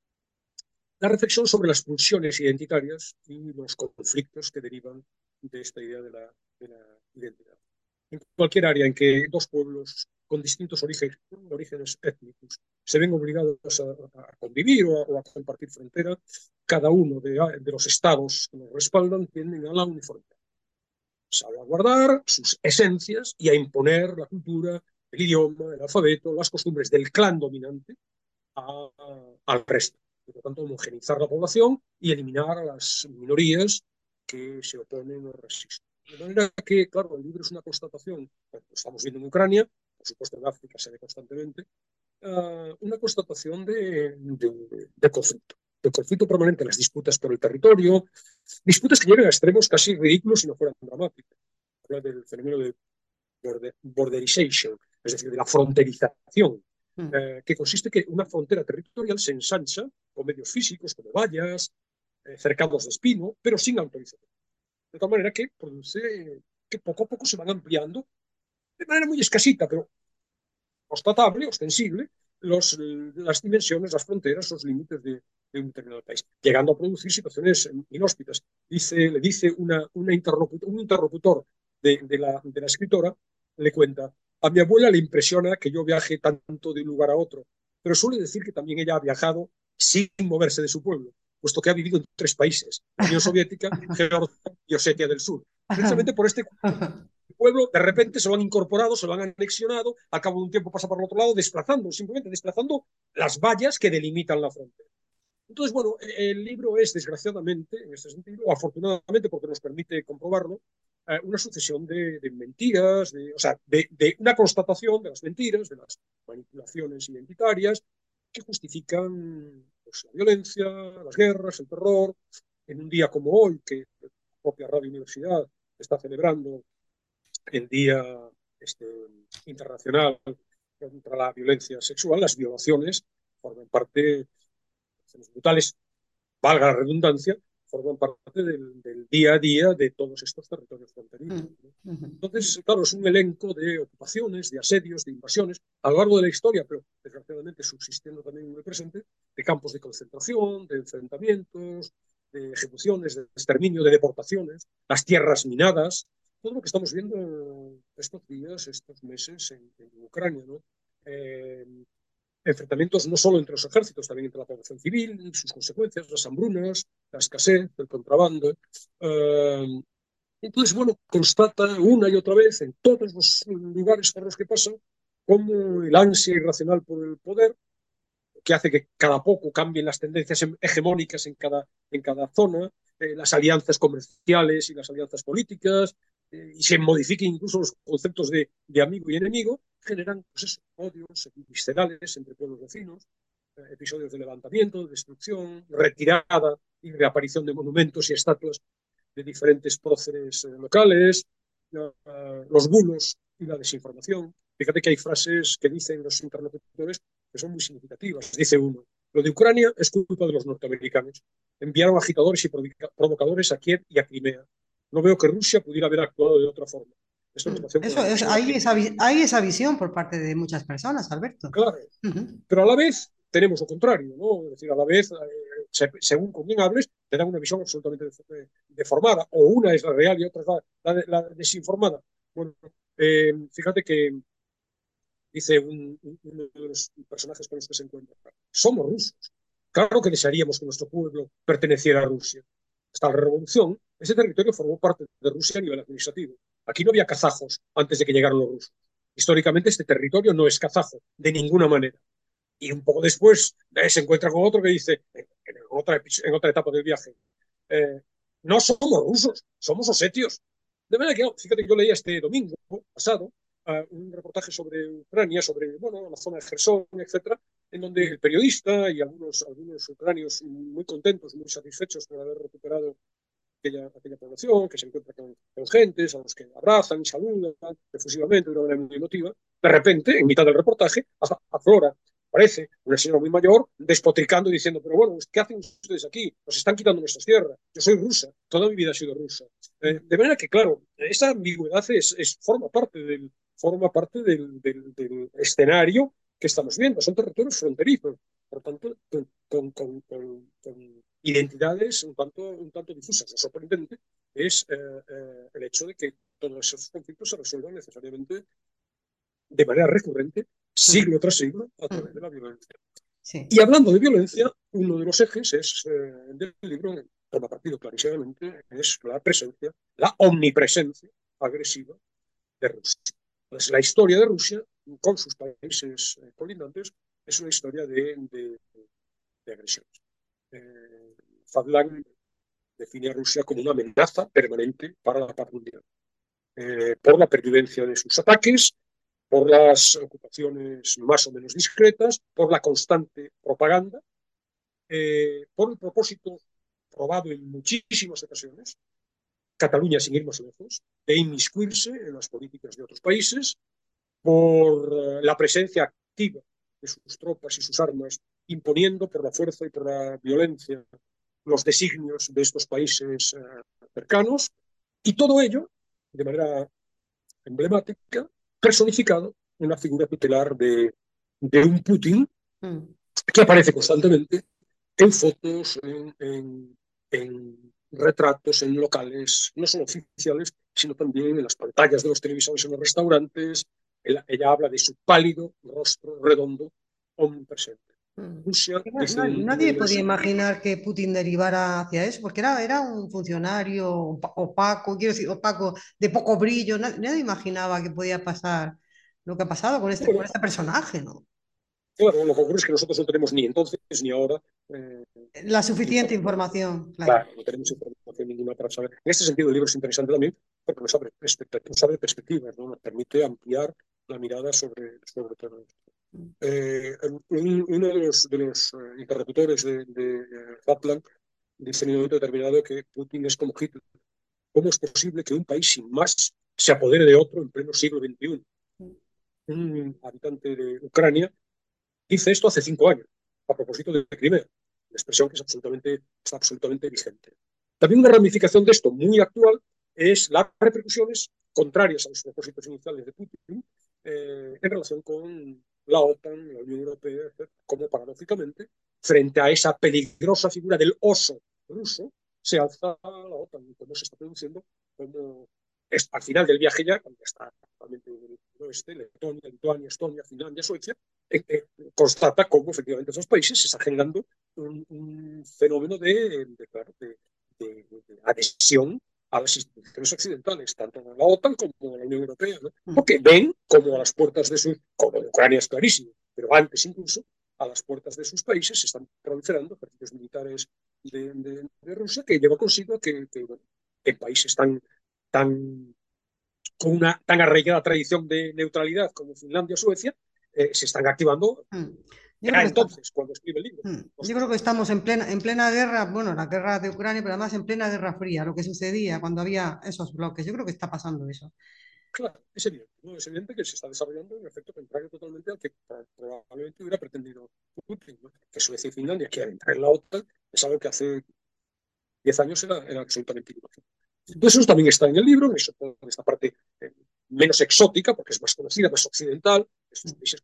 la reflexión sobre las pulsiones identitarias y los conflictos que derivan de esta idea de la, de la identidad. En cualquier área en que dos pueblos con distintos orígenes, orígenes étnicos se ven obligados a, a convivir o a, o a, compartir frontera, cada uno de, de los estados que nos respaldan tienden a la uniformidad, salvaguardar sus esencias y a imponer la cultura, el idioma, el alfabeto, las costumbres del clan dominante a, a, al resto. Por lo tanto, homogeneizar la población y eliminar a las minorías que se oponen o resisten. De manera que, claro, el libro es una constatación, bueno, lo estamos viendo en Ucrania, por supuesto en África se ve constantemente, uh, una constatación de, de, de conflicto, de conflicto permanente, las disputas por el territorio, disputas que llegan a extremos casi ridículos si no fueran dramáticos. Habla del fenómeno de border, borderization, es decir, de la fronterización, Mm. eh, que consiste que una frontera territorial se ensancha con medios físicos, como vallas, eh, cercados de espino, pero sin autorización. De tal manera que produce que poco a poco se van ampliando, de manera muy escasita, pero constatable, ostensible, los, las dimensiones, las fronteras, los límites de, de un determinado país, llegando a producir situaciones inhóspitas. Dice, le dice una, una interlocutor, un interlocutor de, de, la, de la escritora, le cuenta, a mi abuela le impresiona que yo viaje tanto de un lugar a otro, pero suele decir que también ella ha viajado sin moverse de su pueblo, puesto que ha vivido en tres países, la Unión Soviética, Georgia y Osetia del Sur. Precisamente por este pueblo, de repente se lo han incorporado, se lo han anexionado, al cabo de un tiempo pasa por el otro lado, desplazando, simplemente desplazando las vallas que delimitan la frontera. Entonces, bueno, el libro es, desgraciadamente, en este sentido, o afortunadamente, porque nos permite comprobarlo, eh, una sucesión de, de mentiras, de, o sea, de, de una constatación de las mentiras, de las manipulaciones identitarias, que justifican pues, la violencia, las guerras, el terror. En un día como hoy, que la propia Radio Universidad está celebrando el Día este, Internacional contra la Violencia Sexual, las violaciones forman parte, los brutales, valga la redundancia, forman parte del, del día a día de todos estos territorios fronterizos, ¿no? Entonces, claro, es un elenco de ocupaciones, de asedios, de invasiones, a lo largo de la historia, pero desgraciadamente subsistiendo también en el presente, de campos de concentración, de enfrentamientos, de ejecuciones, de exterminio, de deportaciones, las tierras minadas, todo lo que estamos viendo estos días, estos meses en, en Ucrania, ¿no? Eh, enfrentamientos no solo entre los ejércitos, también entre la población civil y sus consecuencias, las hambrunas, la escasez, el contrabando. Eh, entonces, bueno, constata una y otra vez en todos los lugares por los que pasa cómo el ansia irracional por el poder, que hace que cada poco cambien las tendencias hegemónicas en cada, en cada zona, eh, las alianzas comerciales y las alianzas políticas, eh, y se modifiquen incluso los conceptos de, de amigo y enemigo, generan pues eso, odios viscerales entre pueblos vecinos, eh, episodios de levantamiento, de destrucción, retirada y reaparición de monumentos y estatuas de diferentes próceres eh, locales, uh, los bulos y la desinformación. Fíjate que hay frases que dicen los interlocutores que son muy significativas. Dice uno, lo de Ucrania es culpa de los norteamericanos. Enviaron agitadores y provocadores a Kiev y a Crimea. No veo que Rusia pudiera haber actuado de otra forma. Esto en relación con Eso la es, anexión de hay Crimea. esa, hay esa visión por parte de muchas personas, Alberto. Claro, Uh-huh. pero a la vez tenemos lo contrario, ¿no? Es decir, a la vez, eh, se, según con quién hables, te dan una visión absolutamente deformada, o una es la real y otra es la, la, la desinformada. Bueno, eh, fíjate que dice un, un, uno de los personajes con los que se encuentra, somos rusos. Claro que desearíamos que nuestro pueblo perteneciera a Rusia. Hasta la revolución, ese territorio formó parte de Rusia a nivel administrativo. Aquí no había kazajos antes de que llegaran los rusos. Históricamente este territorio no es kazajo, de ninguna manera. Y un poco después eh, se encuentra con otro que dice, en, en, otra, en otra etapa del viaje, eh, no somos rusos, somos osetios. De manera que, fíjate que yo leía este domingo pasado uh, un reportaje sobre Ucrania, sobre bueno, la zona de Gerson, etcétera, en donde el periodista y algunos, algunos ucranios muy contentos, muy satisfechos por haber recuperado aquella, aquella población, que se encuentra con, con gentes a los que abrazan y saludan efusivamente de una manera muy emotiva, de repente, en mitad del reportaje, aflora, parece, una señora muy mayor, despotricando y diciendo, pero bueno, ¿qué hacen ustedes aquí? Nos están quitando nuestras tierras. Yo soy rusa, toda mi vida he sido rusa. Eh, de manera que, claro, esa ambigüedad es, es, forma parte del, forma parte del, del, del escenario que estamos viendo. Son territorios fronterizos, por tanto, con, con, con, con, con identidades un tanto, un tanto difusas. Lo sorprendente es eh, eh, el hecho de que todos esos conflictos se resuelvan necesariamente de manera recurrente, siglo tras siglo, a través de la violencia. Sí. Y hablando de violencia, uno de los ejes es, eh, del libro, toma partido clarísimamente, es la presencia, la omnipresencia agresiva de Rusia. Entonces, la historia de Rusia, con sus países eh, colindantes, es una historia de, de, de agresiones. Eh, Fadlan define a Rusia como una amenaza permanente para la paz mundial, eh, por la pervivencia de sus ataques, por las ocupaciones más o menos discretas, por la constante propaganda, eh, por el propósito probado en muchísimas ocasiones, Cataluña sin ir más lejos, de inmiscuirse en las políticas de otros países, por uh, la presencia activa de sus tropas y sus armas, imponiendo por la fuerza y por la violencia los designios de estos países uh, cercanos, y todo ello de manera emblemática, personificado en la figura tutelar de, de un Putin mm. que aparece constantemente en fotos, en, en, en retratos, en locales, no solo oficiales, sino también en las pantallas de los televisores en los restaurantes. Ella, ella habla de su pálido rostro redondo omnipresente. Rusia, dice, Nadie podía imaginar que Putin derivara hacia eso, porque era, era un funcionario opaco, quiero decir, opaco, de poco brillo. Nadie, nadie imaginaba que podía pasar lo que ha pasado con este, bueno, con este personaje, ¿no? Claro, lo que ocurre es que nosotros no tenemos ni entonces ni ahora eh, la suficiente información. Claro. Claro, no tenemos información ninguna para saber. En este sentido, el libro es interesante también porque nos abre, nos abre perspectivas, ¿no? Nos permite ampliar la mirada sobre, sobre todo esto. Eh, uno de los, de los uh, interlocutores de, de Kaplan dice en un momento determinado que Putin es como Hitler. ¿Cómo es posible que un país sin más se apodere de otro en pleno siglo veintiuno? Un habitante de Ucrania dice esto hace cinco años, a propósito de Crimea, la expresión que es absolutamente, está absolutamente vigente. También una ramificación de esto muy actual es las repercusiones contrarias a los propósitos iniciales de Putin eh, en relación con la OTAN, la Unión Europea, etcétera, como paradójicamente, frente a esa peligrosa figura del oso ruso, se alza la OTAN y cómo se está produciendo, como es, al final del viaje ya, cuando está actualmente en el oeste, Letonia, Lituania, Estonia, Finlandia, Suecia, eh, eh, constata cómo efectivamente esos países se está generando un, un fenómeno de, de, claro, de, de, de adhesión a las instituciones occidentales, tanto en la OTAN como en la Unión Europea, ¿no? Porque ven como a las puertas de sus, como en Ucrania es clarísimo, pero antes incluso, a las puertas de sus países se están proliferando ejercicios militares de, de, de Rusia, que lleva consigo que, que bueno, en países tan, tan, con una tan arraigada tradición de neutralidad como Finlandia o Suecia, eh, se están activando Mm. Yo creo ya que está, entonces, cuando escribe el libro. mm, Los yo creo que estamos en plena, en plena guerra, bueno, la guerra de Ucrania, pero además en plena guerra fría, lo que sucedía cuando había esos bloques. Yo creo que está pasando eso. Claro, es evidente, ¿no? Es evidente que se está desarrollando un efecto contrario totalmente al que probablemente hubiera pretendido Putin, ¿no? Que Suecia y Finlandia quieran entrar en la OTAN, es algo que hace diez años era, era absolutamente inútil. Entonces eso también está en el libro, eso, en esta parte eh, menos exótica, porque es más conocida, más occidental, estos países.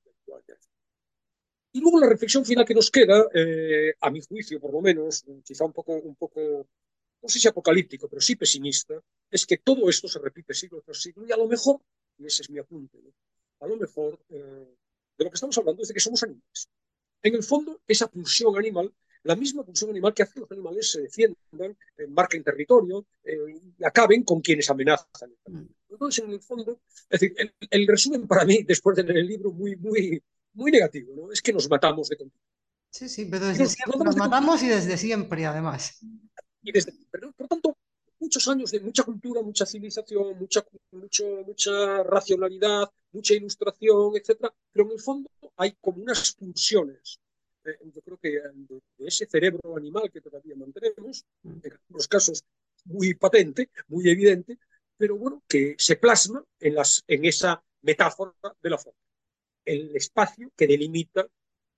Y luego la reflexión final que nos queda, eh, a mi juicio por lo menos, quizá un poco, un poco, no sé si apocalíptico, pero sí pesimista, es que todo esto se repite siglo tras siglo y a lo mejor, y ese es mi apunte, ¿no? A lo mejor eh, de lo que estamos hablando es de que somos animales. En el fondo, esa pulsión animal, la misma pulsión animal que hace que los animales se defiendan, eh, marquen territorio eh, y acaben con quienes amenazan. Entonces, en el fondo, es decir, el, el resumen para mí, después de leer el libro, muy, muy, muy negativo, ¿no? Es que nos matamos de continuo. Sí, sí, pero Y desde nos siempre, matamos nos de continuo matamos y desde siempre, además. y desde, pero, por tanto, muchos años de mucha cultura, mucha civilización, mucha, mucho, mucha racionalidad, mucha ilustración, etcétera, pero en el fondo hay como unas pulsiones. Eh, yo creo que de, de ese cerebro animal que todavía mantenemos, en algunos casos muy patente, muy evidente, pero bueno, que se plasma en, las, en esa metáfora de la forma, el espacio que delimita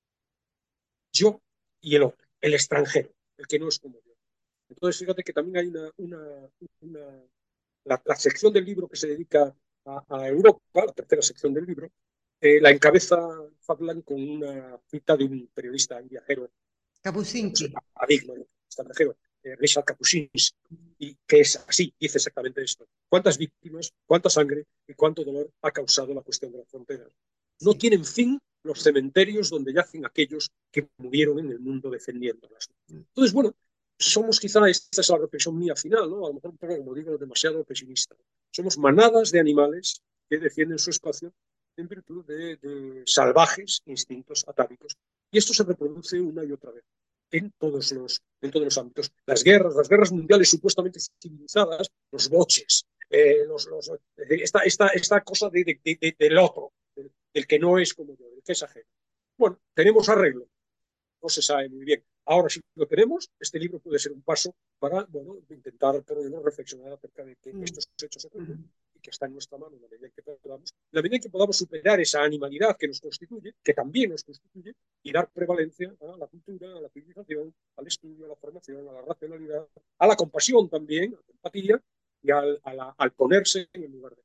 yo y el otro, el extranjero, el que no es como yo. Entonces, fíjate que también hay una, una, una la, la, sección del libro que se dedica a, a Europa, la tercera sección del libro, eh, la encabeza Fablan con una cita de un periodista viajero, Kapuscinski. digamos, paradigma, extranjero, eh, Richard Kapuscinski, y que es así, dice exactamente esto. ¿Cuántas víctimas, cuánta sangre y cuánto dolor ha causado la cuestión de las fronteras? No Sí. tienen fin los cementerios donde yacen aquellos que murieron en el mundo defendiéndolas. Entonces, bueno, somos quizá, esta es la reflexión mía final, ¿no? A lo mejor un poco, como digo, demasiado pesimista. Somos manadas de animales que defienden su espacio en virtud de, de salvajes instintos atávicos. Y esto se reproduce una y otra vez en todos los, en todos los ámbitos. Las guerras, las guerras mundiales supuestamente civilizadas, los boches, eh, los, los, esta, esta, esta cosa de, de, de, del otro, del, del que no es como yo, del que es ajeno. Bueno, tenemos arreglo, no se sabe muy bien. Ahora sí lo tenemos, este libro puede ser un paso para, bueno, intentar por lo menos reflexionar acerca de que estos hechos ocurren y que está en nuestra mano en la medida en que podamos, en la medida en que podamos superar esa animalidad que nos constituye, que también nos constituye, y dar prevalencia a la cultura, a la civilización, al estudio, a la formación, a la racionalidad, a la compasión también, a la empatía y al, a la, al ponerse en el lugar de.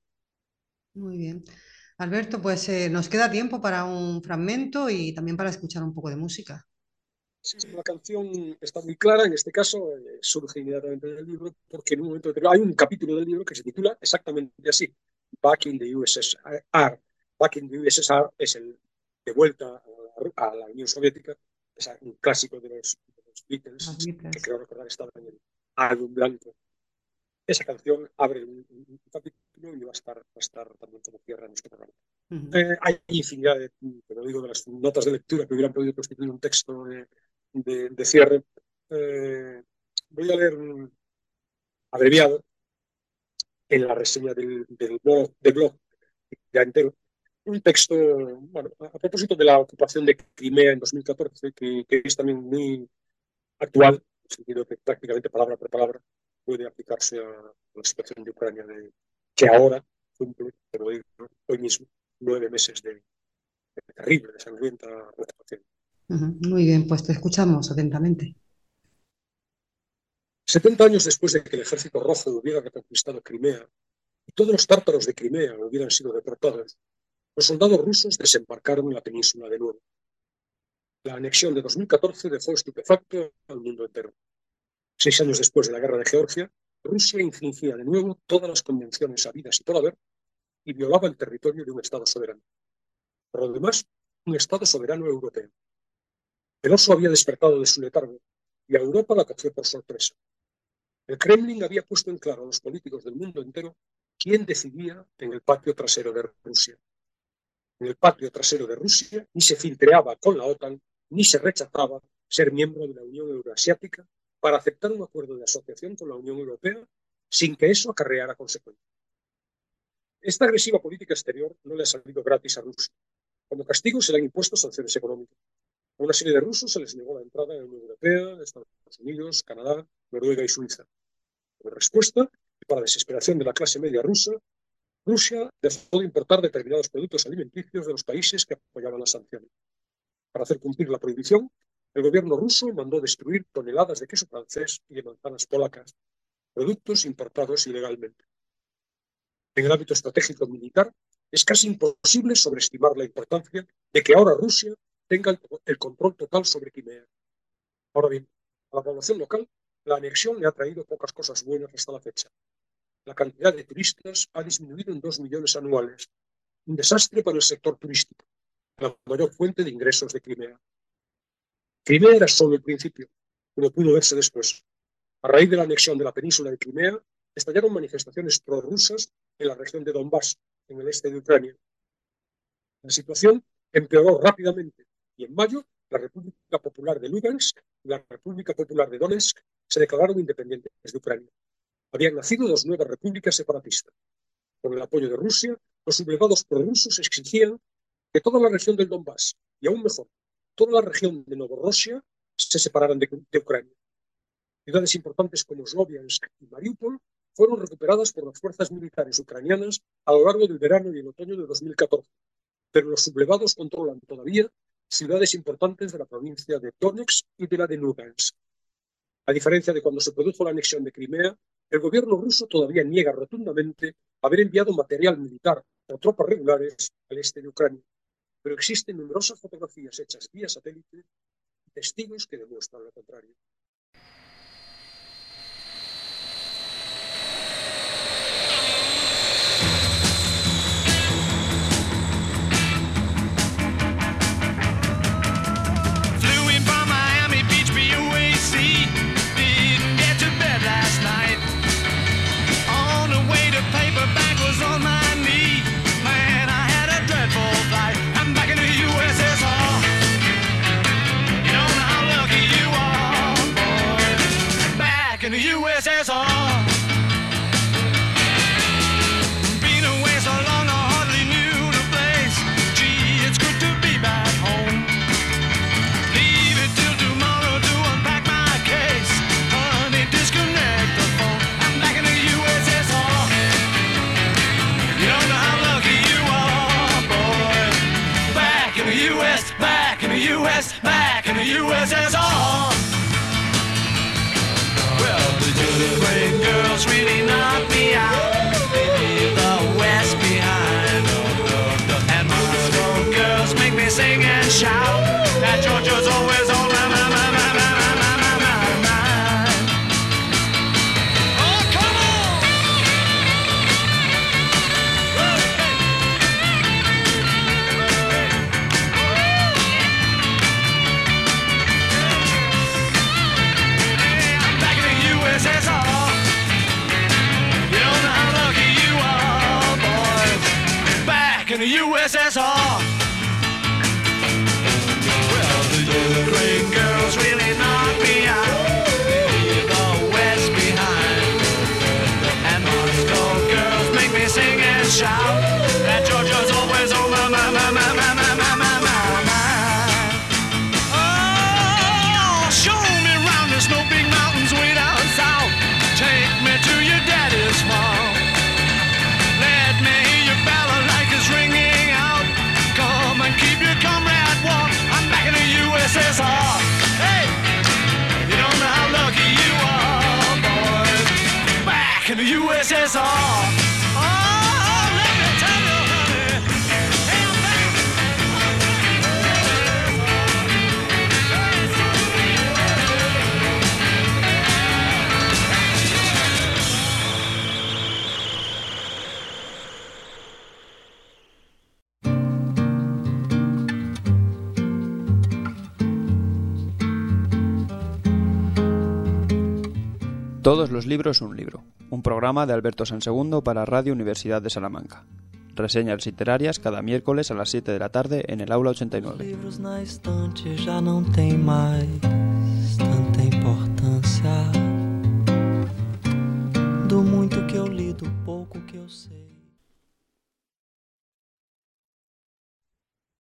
Muy bien. Alberto, pues eh, nos queda tiempo para un fragmento y también para escuchar un poco de música. Sí, la canción está muy clara, en este caso eh, surge inmediatamente del libro, porque en un momento determinado hay un capítulo del libro que se titula exactamente así, Back in the U S S R. Back in the U S S R es el de vuelta a la, a la Unión Soviética, es un clásico de los, de los Beatles, que creo recordar estaba en el álbum blanco. Esa canción abre un, un capítulo y va a estar, va a estar también como cierra nuestro programa. Uh-huh. Eh, hay infinidad de, pero digo, de las notas de lectura que hubieran podido constituir un texto de, de, de cierre. Eh, voy a leer un abreviado en la reseña del, del, blog, del blog ya entero, un texto, bueno, a propósito de la ocupación de Crimea en dos mil catorce, que, que es también muy actual, en el sentido que prácticamente palabra por palabra puede aplicarse a la situación de Ucrania, de, que ahora cumple, como digo, hoy mismo, nueve meses de, de terrible, de sangrienta ocupación. Uh-huh. Muy bien, pues te escuchamos atentamente. setenta años después de que el ejército rojo hubiera reconquistado Crimea y todos los tártaros de Crimea hubieran sido deportados, los soldados rusos desembarcaron en la península de nuevo. La anexión de dos mil catorce dejó estupefacto al mundo entero. Seis años después de la guerra de Georgia, Rusia infringía de nuevo todas las convenciones habidas y por haber y violaba el territorio de un Estado soberano. Por lo demás, un Estado soberano europeo. El oso había despertado de su letargo y a Europa la cogió por sorpresa. El Kremlin había puesto en claro a los políticos del mundo entero quién decidía en el patio trasero de Rusia. En el patio trasero de Rusia ni se filtreaba con la OTAN, ni se rechazaba ser miembro de la Unión Euroasiática para aceptar un acuerdo de asociación con la Unión Europea sin que eso acarreara consecuencias. Esta agresiva política exterior no le ha salido gratis a Rusia. Como castigo se le han impuesto sanciones económicas. A una serie de rusos se les negó la entrada en la Unión Europea, Estados Unidos, Canadá, Noruega y Suiza. En respuesta, y para desesperación de la clase media rusa, Rusia dejó de importar determinados productos alimenticios de los países que apoyaban las sanciones. Para hacer cumplir la prohibición, el gobierno ruso mandó destruir toneladas de queso francés y de manzanas polacas, productos importados ilegalmente. En el ámbito estratégico militar, es casi imposible sobreestimar la importancia de que ahora Rusia tenga el, el control total sobre Crimea. Ahora bien, a la población local, la anexión le ha traído pocas cosas buenas hasta la fecha. La cantidad de turistas ha disminuido en dos millones anuales, un desastre para el sector turístico, la mayor fuente de ingresos de Crimea. Crimea era solo el principio, como pudo verse después. A raíz de la anexión de la península de Crimea, estallaron manifestaciones prorrusas en la región de Donbass, en el este de Ucrania. La situación empeoró rápidamente y en mayo la República Popular de Lugansk y la República Popular de Donetsk se declararon independientes de Ucrania. Habían nacido dos nuevas repúblicas separatistas. Con el apoyo de Rusia, los sublevados prorrusos exigían que toda la región del Donbass, y aún mejor, toda la región de Novorossiya, se separaran de, de Ucrania. Ciudades importantes como Sloviansk y Mariupol fueron recuperadas por las fuerzas militares ucranianas a lo largo del verano y el otoño de dos mil catorce, pero los sublevados controlan todavía ciudades importantes de la provincia de Donetsk y de la de Lugansk. A diferencia de cuando se produjo la anexión de Crimea, el gobierno ruso todavía niega rotundamente haber enviado material militar o tropas regulares al este de Ucrania, pero existen numerosas fotografías hechas vía satélite y testigos que demuestran lo contrario. In the U S S R, been away so long I hardly knew the place. Gee, it's good to be back home. Leave it till tomorrow to unpack my case. Honey, disconnect the phone. I'm back in the U S S R. You don't know how lucky you are, boy. Back in the U S, back in the U S, back in the U S S R. The great girls really knock me out. They leave the West behind. And Moscow girls make me sing and shout. That Georgia's always on my, my, my, my, my, my, my, my mind. Oh, come on! Hey, I'm back in the U S S R. In the U S S R. Well, the great girls really knock me out. They leave the West behind. And Moscow girls make me sing and shout. That Georgia's always on my, my, my, my, my, my, my, my, my, my. Oh, show me round, there's no big mountains way down south. Take me to your daddy's farm. Let me hear your ballad like it's ringing out. Come and keep your comrade warm. I'm back in the U S S R. Hey, you don't know how lucky you are, boys. Back in the U S S R. Oh, let me tell you, honey. Hey, I'm back. Todos los libros un libro, un programa de Alberto Sansegundo para Radio Universidad de Salamanca. Reseñas literarias cada miércoles a las siete de la tarde en el aula ochenta y nueve. Livros na estante já não tem mais tanta importância. Do muito que eu li, do pouco que eu sei.